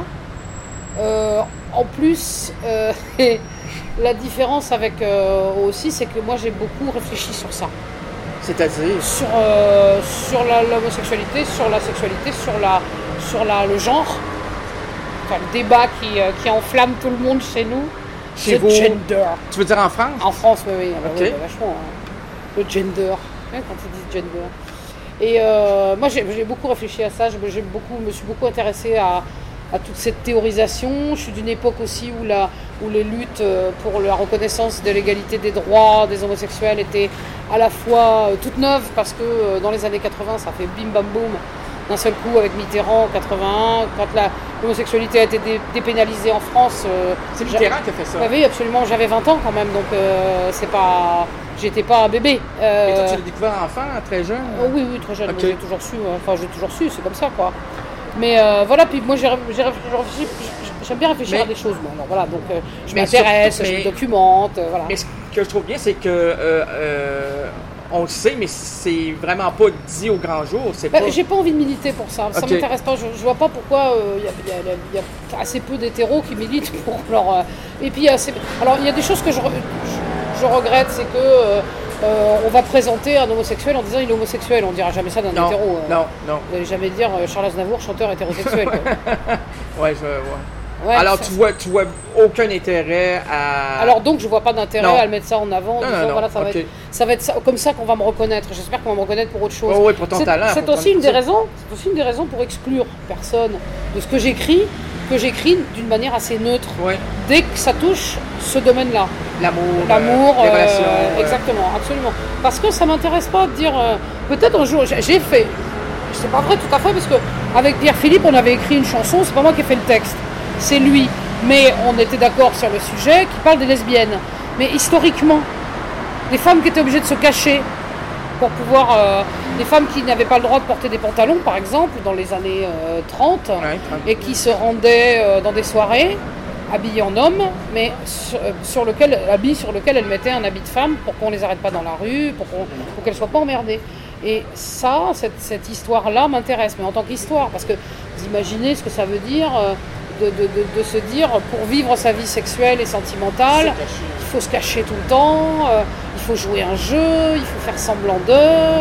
En plus, et la différence avec aussi, c'est que moi j'ai beaucoup réfléchi sur ça. C'est-à-dire... Sur l'homosexualité, sur la sexualité, sur le genre. Enfin, le débat qui enflamme tout le monde chez nous. Chez le vous? gender. Tu veux dire en France? En France, oui, oui, Ok. oui, vachement. Hein. Le gender, hein, quand ils disent gender. Et moi, j'ai beaucoup réfléchi à ça. Je me suis beaucoup intéressée à toute cette théorisation. Je suis d'une époque aussi où les luttes pour la reconnaissance de l'égalité des droits des homosexuels étaient à la fois toutes neuves, parce que dans les années 80, ça fait bim bam boum d'un seul coup avec Mitterrand en 81, quand l'homosexualité a été dépénalisée en France. C'est Mitterrand qui a fait ça. Oui, absolument. J'avais 20 ans quand même, donc j'étais pas un bébé. Et toi, tu l'as découvert enfant, très jeune? Oui, très jeune. Ok. J'ai toujours su. J'ai toujours su. C'est comme ça, quoi. Mais voilà. Puis moi, j'ai réfléchi. J'aime bien réfléchir à des choses. Bon, alors, voilà. Donc, je Mais m'intéresse, surtout, je mais- me documente. Voilà. Mais ce que je trouve bien, c'est que on le sait, mais c'est vraiment pas dit au grand jour. C'est Bah, pas... j'ai pas envie de militer pour ça. Ça Ok. m'intéresse pas. Je vois pas pourquoi il y a assez peu d'hétéros qui militent pour leur. Et puis alors il y a des choses que je regrette, c'est que on va présenter un homosexuel en disant il est homosexuel. On dira jamais ça d'un Non, hétéro. non. Vous n'allez jamais dire Charles Aznavour, chanteur hétérosexuel. quoi. Ouais. Ouais, Alors, ça- tu vois aucun intérêt à... Alors donc je vois pas d'intérêt Non. à le mettre ça en avant. En Non, disant, non, voilà, ok. ça va être ça, comme ça qu'on va me reconnaître. J'espère qu'on va me reconnaître pour autre chose. Oh, oui, pour ton talent. C'est pour ton aussi une des métier. raisons. C'est aussi une des raisons pour exclure personne de ce que j'écris d'une manière assez neutre. Ouais. Dès que ça touche ce domaine-là, L'amour, les relations. exactement, absolument. Parce que ça m'intéresse pas de dire. Peut-être un jour, j'ai fait. C'est pas vrai tout à fait, parce que avec Pierre Philippe, on avait écrit une chanson. C'est pas moi qui ai fait le texte, c'est lui. Mais on était d'accord sur le sujet qui parle des lesbiennes. Mais historiquement, des femmes qui étaient obligées de se cacher pour pouvoir. Des femmes qui n'avaient pas le droit de porter des pantalons, par exemple, dans les années 30, Ouais, et qui se rendaient dans des soirées habillées en homme, mais sur lequel elles mettaient un habit de femme pour qu'on les arrête pas dans la rue, pour qu'elles soient pas emmerdées. Et ça, cette histoire-là m'intéresse, mais en tant qu'histoire, parce que vous imaginez ce que ça veut dire de se dire, pour vivre sa vie sexuelle et sentimentale, il faut se cacher tout le temps, il faut jouer un jeu, il faut faire semblant d'eux.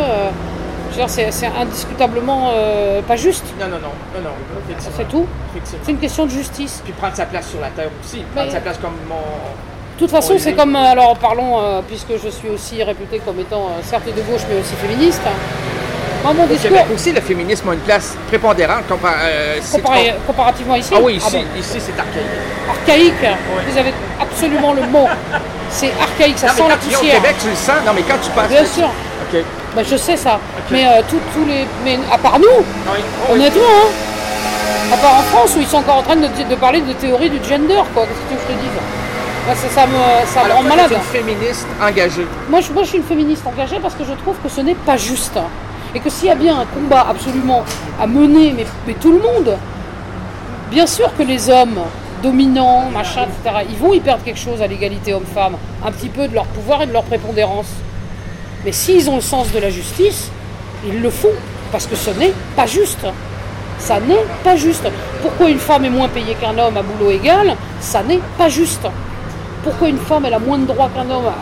Je veux dire, c'est indiscutablement pas juste, Non, effectivement. c'est tout. Effectivement. C'est une question de justice. Puis prendre sa place sur la terre aussi. Prendre Mais- sa place comme mon... De toute façon, Oui, c'est oui. comme, alors parlons, puisque je suis aussi réputée comme étant certes de gauche, mais aussi féministe. Moi, mon Au discours, Québec aussi, le féminisme a une place prépondérante comparativement ici. Ah oui, bon. ici c'est archaïque. Archaïque, vous avez absolument le mot. C'est archaïque, ça Non, sent mais la quand tu viens au poussière. Québec, tu le sens. Non, mais quand tu passes... Bien sûr. OK. Ben, je sais ça. Ok. Mais tous les. Mais à part nous, Oui. Oh, oui. honnêtement, hein. À part en France où ils sont encore en train de parler de théorie du gender, quoi. Qu'est-ce que tu veux que je te dise? Ben, ça me Alors, rend toi, malade. tu es une féministe engagée. Moi, je suis une féministe engagée parce que je trouve que ce n'est pas juste. Et que s'il y a bien un combat absolument à mener, mais tout le monde, bien sûr que les hommes dominants, machin, etc., ils vont y perdre quelque chose à l'égalité homme-femme, un petit peu de leur pouvoir et de leur prépondérance. Mais s'ils ont le sens de la justice, ils le font, parce que ce n'est pas juste. Ça n'est pas juste. Pourquoi une femme est moins payée qu'un homme à boulot égal? Ça n'est pas juste. Pourquoi une femme elle a moins de droits qu'un homme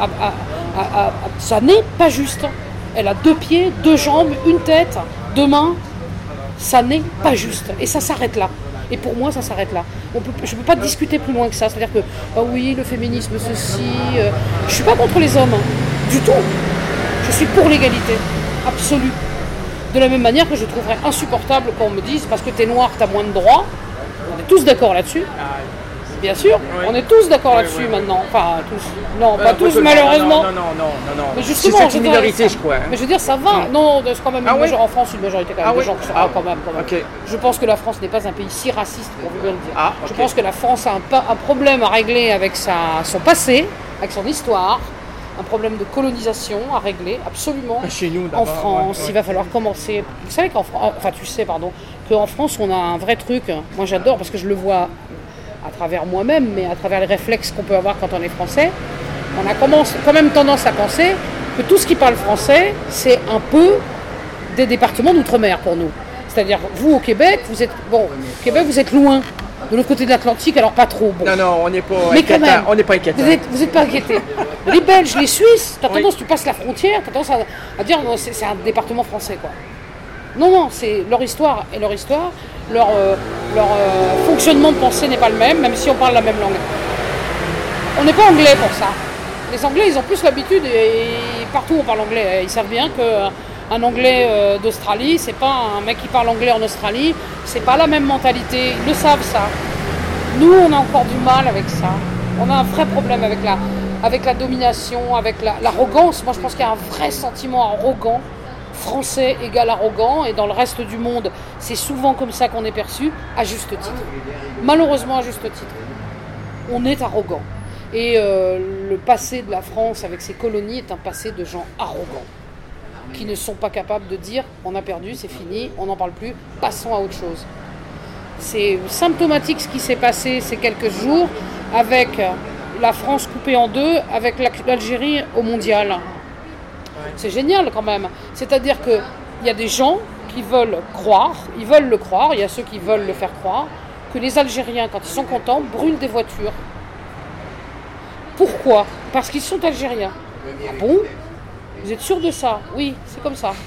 ça n'est pas juste. Elle a 2 pieds, 2 jambes, une tête, 2 mains. Ça n'est pas juste. Et ça s'arrête là. Et pour moi, ça s'arrête là. Je ne peux pas discuter plus loin que ça. C'est-à-dire que, oui, le féminisme, ceci... je ne suis pas contre les hommes, du tout. Je suis pour l'égalité, absolue. De la même manière que je trouverais insupportable qu'on me dise, parce que t'es noir, t'as moins de droits. On est tous d'accord là-dessus. Bien sûr, on est tous d'accord là-dessus maintenant. Enfin, tous. Non, pas tous, malheureusement. Non. Mais justement, c'est une minorité, je crois. Hein. Mais je veux dire, ça va. Non, c'est quand même une majorité. En France, une majorité quand même de gens qui sont quand même. Okay. Je pense que la France n'est pas un pays si raciste, pour vous bien le dire. Okay. Je pense que la France a un problème à régler avec son passé, avec son histoire. Un problème de colonisation à régler, absolument. Chez nous, en France, il va falloir commencer. Vous savez qu'en France, qu'en France, on a un vrai truc. Moi, j'adore parce que je le vois à travers moi-même, mais à travers les réflexes qu'on peut avoir quand on est français. On a quand même tendance à penser que tout ce qui parle français, c'est un peu des départements d'outre-mer pour nous. C'est-à-dire, vous au Québec, vous êtes loin. De l'autre côté de l'Atlantique, alors pas trop. Bon. Non, on n'est pas mais quand même, on n'est pas inquiétant. Vous n'êtes pas inquiétés. Les Belges, les Suisses, t'as tendance, tu passes la frontière, t'as tendance à dire non, c'est un département français, quoi. Non, c'est leur histoire et leur histoire, leur fonctionnement de pensée n'est pas le même si on parle la même langue. On n'est pas anglais pour ça. Les Anglais, ils ont plus l'habitude et partout on parle anglais. Ils savent bien qu'un Anglais d'Australie, c'est pas un mec qui parle anglais en Australie, c'est pas la même mentalité, ils le savent ça. Nous, on a encore du mal avec ça. On a un vrai problème avec la domination, avec l'arrogance. Moi, je pense qu'il y a un vrai sentiment arrogant. Français égale arrogant, et dans le reste du monde, c'est souvent comme ça qu'on est perçu, à juste titre. Malheureusement, à juste titre. On est arrogant. Et le passé de la France avec ses colonies est un passé de gens arrogants, qui ne sont pas capables de dire on a perdu, c'est fini, on n'en parle plus, passons à autre chose. C'est symptomatique ce qui s'est passé ces quelques jours avec la France coupée en deux, avec l'Algérie au mondial. C'est génial quand même. C'est-à-dire qu'il y a des gens qui veulent le croire, il y a ceux qui veulent le faire croire, que les Algériens, quand ils sont contents, brûlent des voitures. Pourquoi? Parce qu'ils sont Algériens. Ah bon? Vous êtes sûr de ça? Oui, c'est comme ça.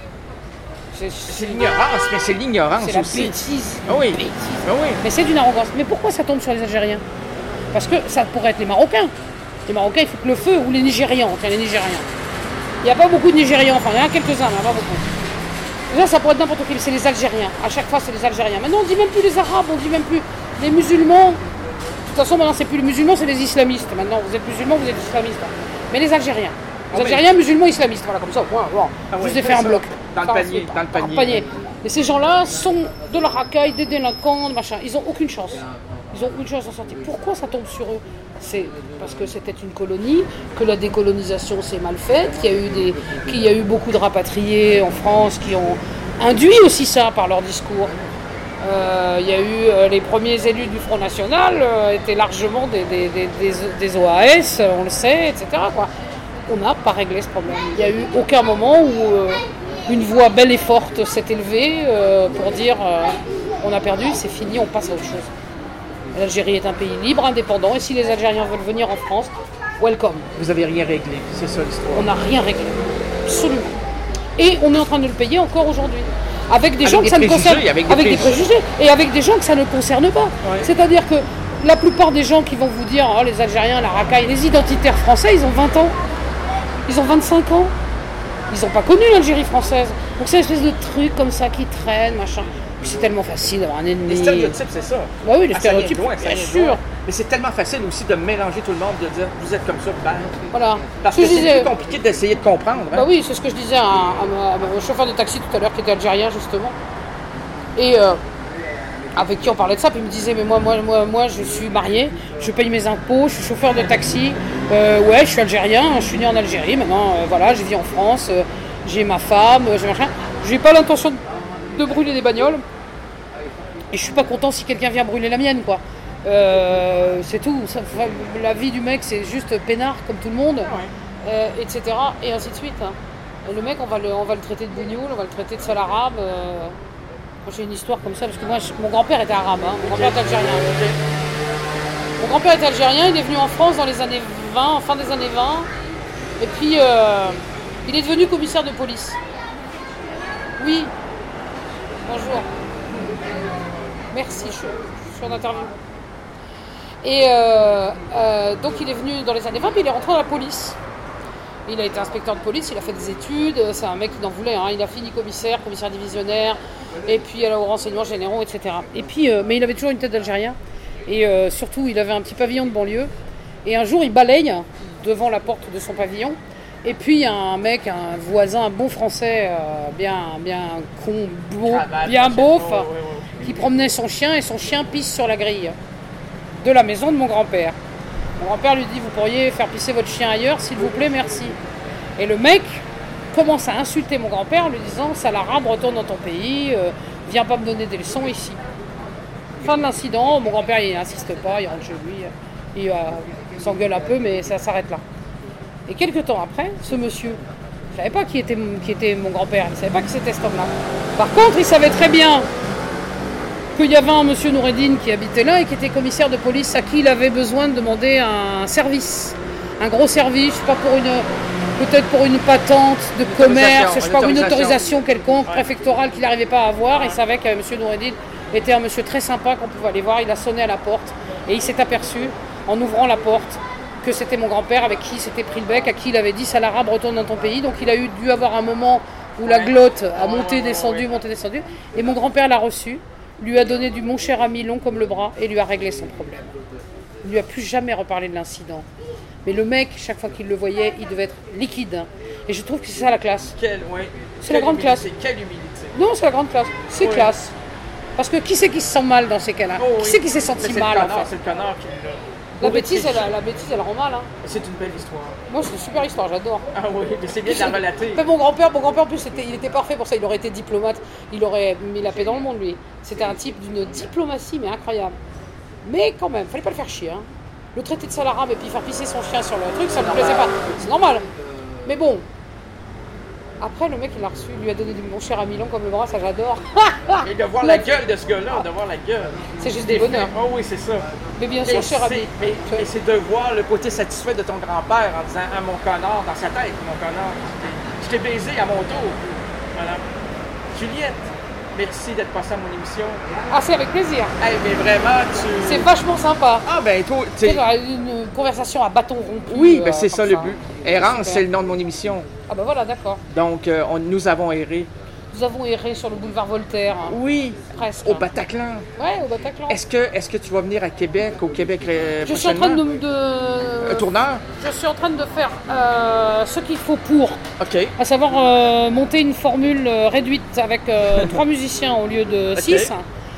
C'est l'ignorance, mais c'est l'ignorance c'est aussi. C'est la bêtise. Ah oui. Bêtise. Ah oui. Mais c'est d'une arrogance. Mais pourquoi ça tombe sur les Algériens? Parce que ça pourrait être les Marocains. Les Marocains, ils foutent le feu, ou les Nigérians. Tiens, les Nigériens. Il n'y a pas beaucoup de Nigérians, enfin il y en a quelques-uns, mais pas beaucoup. Là, ça pourrait être n'importe qui, c'est les Algériens. À chaque fois, c'est les Algériens. Maintenant, on ne dit même plus les Arabes, on ne dit même plus les musulmans. De toute façon, maintenant, c'est plus les musulmans, c'est les islamistes. Maintenant, vous êtes musulmans, vous êtes islamistes. Mais les Algériens. Les Algériens, musulmans, islamistes. Voilà, comme ça, voilà. Je vous ai fait un bloc. Dans le panier. Et ces gens-là sont de la racaille, des délinquants, machin. Ils n'ont aucune chance. Ils ont aucune chance d'en sortir. Pourquoi ça tombe sur eux? C'est parce que c'était une colonie, que la décolonisation s'est mal faite, qu'il y a eu beaucoup de rapatriés en France qui ont induit aussi ça par leur discours. Il y a eu les premiers élus du Front National étaient largement des OAS, on le sait, etc. quoi. On n'a pas réglé ce problème. Il n'y a eu aucun moment où une voix belle et forte s'est élevée pour dire on a perdu, c'est fini, on passe à autre chose. L'Algérie est un pays libre, indépendant, et si les Algériens veulent venir en France, welcome. Vous n'avez rien réglé, c'est ça l'histoire. On n'a rien réglé, absolument. Et on est en train de le payer encore aujourd'hui. Avec des gens que ça ne concerne pas. Avec des préjugés. Et avec des gens que ça ne concerne pas. Ouais. C'est-à-dire que la plupart des gens qui vont vous dire oh, les Algériens, la racaille, les identitaires français, ils ont 20 ans. Ils ont 25 ans. Ils n'ont pas connu l'Algérie française. Donc c'est une espèce de truc comme ça qui traîne, machin. Puis c'est tellement facile d'avoir un ennemi. Les stéréotypes, c'est ça. Bah oui, les Ah, ça vient de stéréotypes, loin, ça bien vient de sûr. loin. Mais c'est tellement facile aussi de mélanger tout le monde, de dire vous êtes comme ça, ben. Voilà. Parce Ce que je c'est disais- plus compliqué d'essayer de comprendre. Hein? Bah oui, c'est ce que je disais à mon chauffeur de taxi tout à l'heure qui était algérien justement. Et avec qui on parlait de ça, puis il me disait mais moi je suis marié, je paye mes impôts, je suis chauffeur de taxi, ouais je suis algérien, je suis né en Algérie, maintenant voilà, je vis en France, j'ai ma femme, j'ai machin. J'ai pas l'intention de brûler des bagnoles. Et je suis pas content si quelqu'un vient brûler la mienne quoi. C'est tout. La vie du mec c'est juste peinard comme tout le monde. Etc. Et ainsi de suite. Hein. Et le mec, on va le traiter de bougnoul, on va le traiter de sale arabe. Moi, j'ai une histoire comme ça, parce que moi, mon grand-père était arabe, hein. Mon grand-père était algérien. Mon grand-père était algérien, il est venu en France dans les années 20, fin des années 20. Et puis, il est devenu commissaire de police. Oui. Bonjour. Merci, je suis en interview. Et donc, il est venu dans les années 20, puis il est rentré dans la police. Il a été inspecteur de police, il a fait des études, c'est un mec qui en voulait, hein. Il a fini commissaire divisionnaire, et puis aux renseignements généraux, etc. Et puis, mais il avait toujours une tête d'Algérien, et surtout il avait un petit pavillon de banlieue, et un jour il balaye devant la porte de son pavillon, et puis il y a un mec, un voisin, un bon français, bien con, beau, bien beauf, qui promenait son chien, et son chien pisse sur la grille de la maison de mon grand-père. Mon grand-père lui dit, vous pourriez faire pisser votre chien ailleurs, s'il vous plaît, merci. Et le mec commence à insulter mon grand-père en lui disant, sale arabe, retourne dans ton pays, viens pas me donner des leçons ici. Fin de l'incident, mon grand-père il n'insiste pas, il rentre chez lui, il s'engueule un peu, mais ça s'arrête là. Et quelques temps après, ce monsieur, je ne savais pas qui était mon grand-père, il ne savait pas que c'était cet homme-là. Par contre, il savait très bien qu'il y avait un monsieur Noureddine qui habitait là et qui était commissaire de police à qui il avait besoin de demander un service, un gros service, je sais pas peut-être pour une patente de commerce, je sais pas, une autorisation quelconque préfectorale qu'il n'arrivait pas à avoir. Il savait que monsieur Noureddine était un monsieur très sympa qu'on pouvait aller voir. Il a sonné à la porte et il s'est aperçu en ouvrant la porte que c'était mon grand-père avec qui il s'était pris le bec, à qui il avait dit sale arabe, retourne dans ton pays. Donc il a dû avoir un moment où la glotte a monté, descendu. Et mon grand-père l'a reçu, lui a donné du mon cher ami long comme le bras et lui a réglé son problème. Il lui a plus jamais reparlé de l'incident. Mais le mec, chaque fois qu'il le voyait, il devait être liquide. Et je trouve que c'est ça la classe. C'est la grande classe. Quelle humilité. Non, c'est la grande classe. C'est classe. Parce que qui c'est qui se sent mal dans ces cas-là? Qui c'est qui s'est senti mal en fait? C'est le connard qui l'a. La bêtise, elle rend mal. Hein. C'est une belle histoire. Moi, c'est une super histoire, j'adore. Ah oui, mais c'est bien de la relater. Mais mon grand-père, en plus, il était parfait pour ça. Il aurait été diplomate. Il aurait mis la paix dans le monde, lui. C'était un type d'une diplomatie, mais incroyable. Mais quand même, fallait pas le faire chier. Hein. Le traiter de sale arabe et puis faire pisser son chien sur le truc, ça ne me plaisait pas. C'est normal. Mais bon. Après, le mec, il l'a reçu, il lui a donné du mon cher ami long comme le bras, ça j'adore. Et de voir la gueule de ce gars-là, de voir la gueule. C'est juste du bonheur. Oh oui, c'est ça. Mais bien sûr, cher ami. Mais c'est de voir le côté satisfait de ton grand-père en disant « Ah, mon connard », dans sa tête, mon connard, je t'ai baisé à mon tour. Voilà. Juliette, merci d'être passée à mon émission. Ah, c'est avec plaisir. Hey, mais vraiment, c'est vachement sympa. Ah, ben, toi, tu sais, une conversation à bâton rompu. Oui, ben, c'est ça le but. Errance, c'est le nom de mon émission. Ah, ben voilà, d'accord. Donc, nous avons erré. Nous avons erré sur le boulevard Voltaire. Oui, presque. Au Bataclan. Ouais, au Bataclan. Est-ce que tu vas venir à Québec, au Québec Je suis en train Un tourneur? Je suis en train de faire ce qu'il faut pour. OK. À savoir monter une formule réduite avec 3 musiciens au lieu de 6.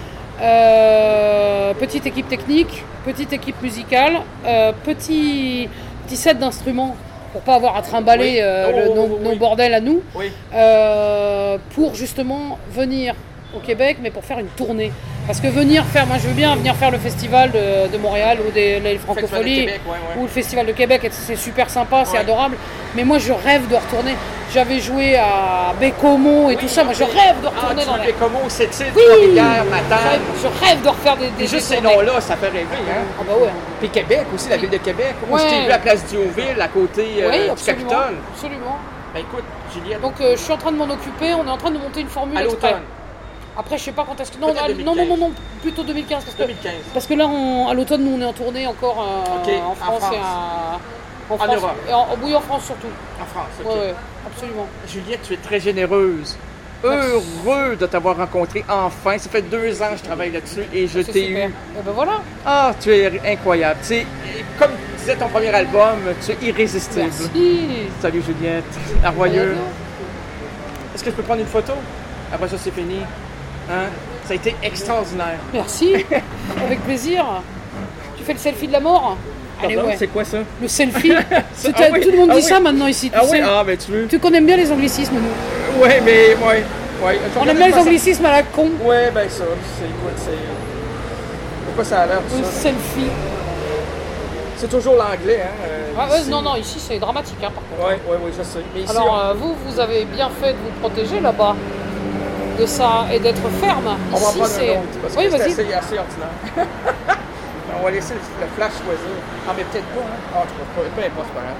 Petite équipe technique, petite équipe musicale, petit set d'instruments. Pour pas avoir à trimballer nos bordels à nous, pour justement venir au Québec, mais pour faire une tournée. Parce que moi je veux bien venir faire le festival de Montréal ou les Francopholies ou le festival de Québec, et c'est super sympa, c'est adorable. Mais moi je rêve de retourner. J'avais joué à Bécomo et tout ça, moi je rêve de retourner dans les... Bécomo, Sept-Îles, Trois-Rivières, Matane. Je rêve de refaire des juste ces noms-là, ça fait rêver. Hein? Ah bah ouais. Puis Québec aussi, la ville de Québec. Moi, je t'ai vu à la place Diouville, à côté du Capitole. Absolument. Ben écoute, Juliette. Donc je suis en train de m'en occuper, on est en train de monter une formule. À l'automne. Après, je sais pas quand est-ce que... Non, plutôt 2015. Parce que là, à l'automne, nous, on est en tournée encore en France. En Europe. Oui, en France surtout. En France, ok. Ouais, absolument. Juliette, tu es très généreuse. heureux de t'avoir rencontré enfin. Ça fait 2 ans que je travaille là-dessus et je C'est t'ai super. eu. Et ben voilà. Ah, tu es incroyable. Tu sais, comme disait ton premier album, tu es irrésistible. Merci. Salut Juliette. Arvoyeux. Bientôt. Est-ce que je peux prendre une photo? Après ça, c'est fini. Hein? Ça a été extraordinaire. Merci. Avec plaisir. Tu fais le selfie de la mort? Allez, Pardon, ouais. c'est quoi ça? Le selfie. Ah oui, Tout le monde ah dit oui. ça maintenant ici. Tu Ah sais. oui, ah, mais tu veux. Tu connais bien les anglicismes, nous. Ouais, mais, ouais. On aime bien les anglicismes à la con. Ouais, ben ça, c'est. Pourquoi ça a l'air Le de ça? selfie. C'est toujours l'anglais, hein? Ah, ouais, ici. non, ici c'est dramatique, hein, par contre. Ouais, je sais. Mais ici, Alors, vous avez bien fait de vous protéger là-bas de ça et d'être ferme. on va Ici, prendre c'est. un autre, parce Oui, que vas-y. c'est assez ordinaire. On va laisser le flash choisir. Ah, mais peut-être pas, hein? Ah, peu importe, c'est pas grave.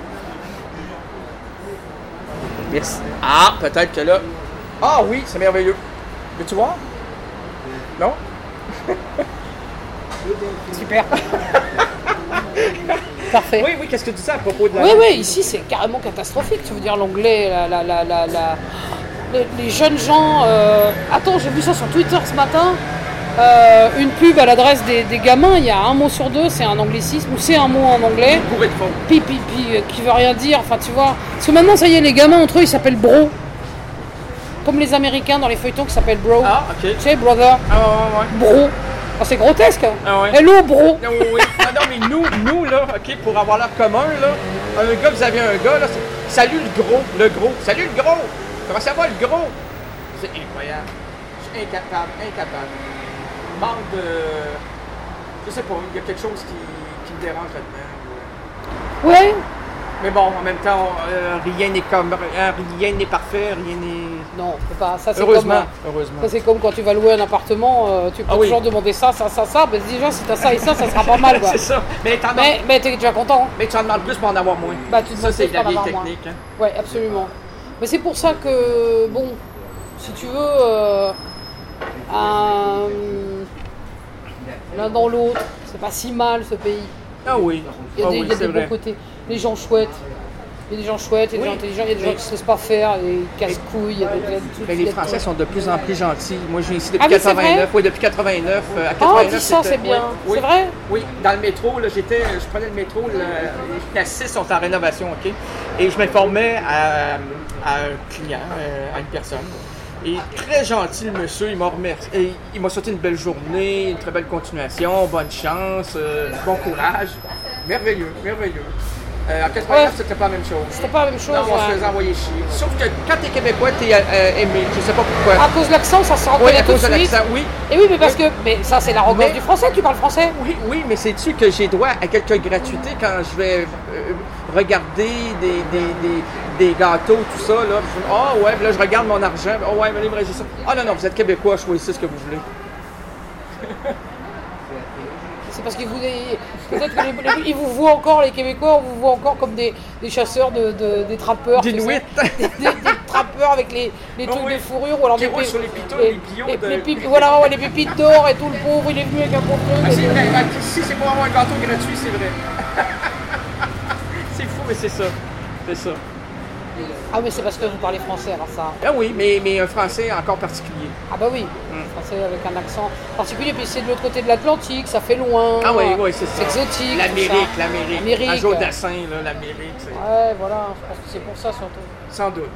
Merci. Ah, peut-être que là... Ah oui, c'est merveilleux. Veux-tu voir? Non? Super. Parfait. Oui, qu'est-ce que tu sais à propos de la... Oui, ici c'est carrément catastrophique. Tu veux dire l'anglais, les jeunes gens. Attends, j'ai vu ça sur Twitter ce matin. Une pub à l'adresse des gamins. Il y a un mot sur 2, c'est un anglicisme ou c'est un mot en anglais. Pour être faux. Qui veut rien dire. Enfin, tu vois. Parce que maintenant, ça y est, les gamins entre eux, ils s'appellent bro. Comme les Américains dans les feuilletons qui s'appellent bro. Ah, ok. Tu sais, brother, Ah, ouais. bro. Ah, c'est grotesque. Ah, ouais. Hello, bro. Non, oui. Ah, non, mais nous, là, OK, pour avoir l'air commun, là, un gars, vous avez un gars, là, c'est salut le gros. Salut le gros. Comment ça va, le gros? C'est incroyable. Je suis incapable. Manque de... Je sais pas, il y a quelque chose qui me dérange là-dedans. Ouais. Mais bon, en même temps, rien n'est parfait, rien n'est... Non, on peut pas. Ça, c'est Heureusement. Ça, c'est comme quand tu vas louer un appartement, tu peux toujours demander ça. Ben, déjà, si t'as ça et ça sera pas mal, quoi. C'est ça. Mais t'es déjà content. Mais tu en demandes plus pour en avoir moins. Bah, tu te ça, demandes c'est plus la pour en vieille avoir technique. Hein. Ouais, absolument. Mais c'est pour ça que, bon, si tu veux, l'un dans l'autre, c'est pas si mal ce pays. Ah oui. Il y a des bons côtés. Les gens chouettes. Il y a des gens chouettes, il y a des gens intelligents, il y a des gens qui ne se laissent pas faire, des casse-couilles, il y a des les Français sont de plus en plus gentils. Moi, je viens ici depuis Ah oui, c'est 89. vrai? Oui, depuis 89. À 89, Ah, dis ça, c'est bien. Oui, C'est vrai? Oui, dans le métro, là, je prenais le métro, les 6 sont en rénovation, OK? Et je m'informais à un client, à une personne. Et très gentil, le monsieur, il m'a remercié. Et il m'a souhaité une belle journée, une très belle continuation, bonne chance, bon courage. Merveilleux. En 89, c'était pas la même chose. C'était pas la même chose. Non, on se faisait envoyer chier. Sauf que quand t'es québécois, t'es aimé. Je sais pas pourquoi. À cause de l'accent, ça se Oui, reconnaît à tout de cause de suite. l'accent, oui. Et oui, mais parce que ça, c'est l'arrogance du français. Tu parles français? Oui, mais sais-tu que j'ai droit à quelques gratuités quand je vais regarder des gâteaux, tout ça, là. Ouais, puis là, je regarde mon argent. Oh, ouais, mais livrez ça. Ah non, vous êtes québécois, choisissez ce que vous voulez. C'est parce qu'ils peut-être qu'ils vous voient encore, les Québécois, on vous voit encore comme des chasseurs, des trappeurs. D'Inuits. Des trappeurs avec les trucs de fourrure. Ou alors qui roulent sur les pitons, les billots. Voilà, les pépites d'or et tout, le pauvre, il est venu avec un portefeuille. Si c'est pour avoir un gâteau gratuit, c'est vrai. C'est fou, mais c'est ça. C'est ça. Ah mais c'est parce que vous parlez français, alors ça. Ah oui, mais un français encore particulier. Ah bah oui, français avec un accent particulier, puis c'est de l'autre côté de l'Atlantique, ça fait loin. Ah oui, c'est ça. C'est exotique. L'Amérique. L'Amérique. Un jour d'assin, l'Amérique. Ouais, voilà, je pense que c'est pour ça surtout. Sans doute.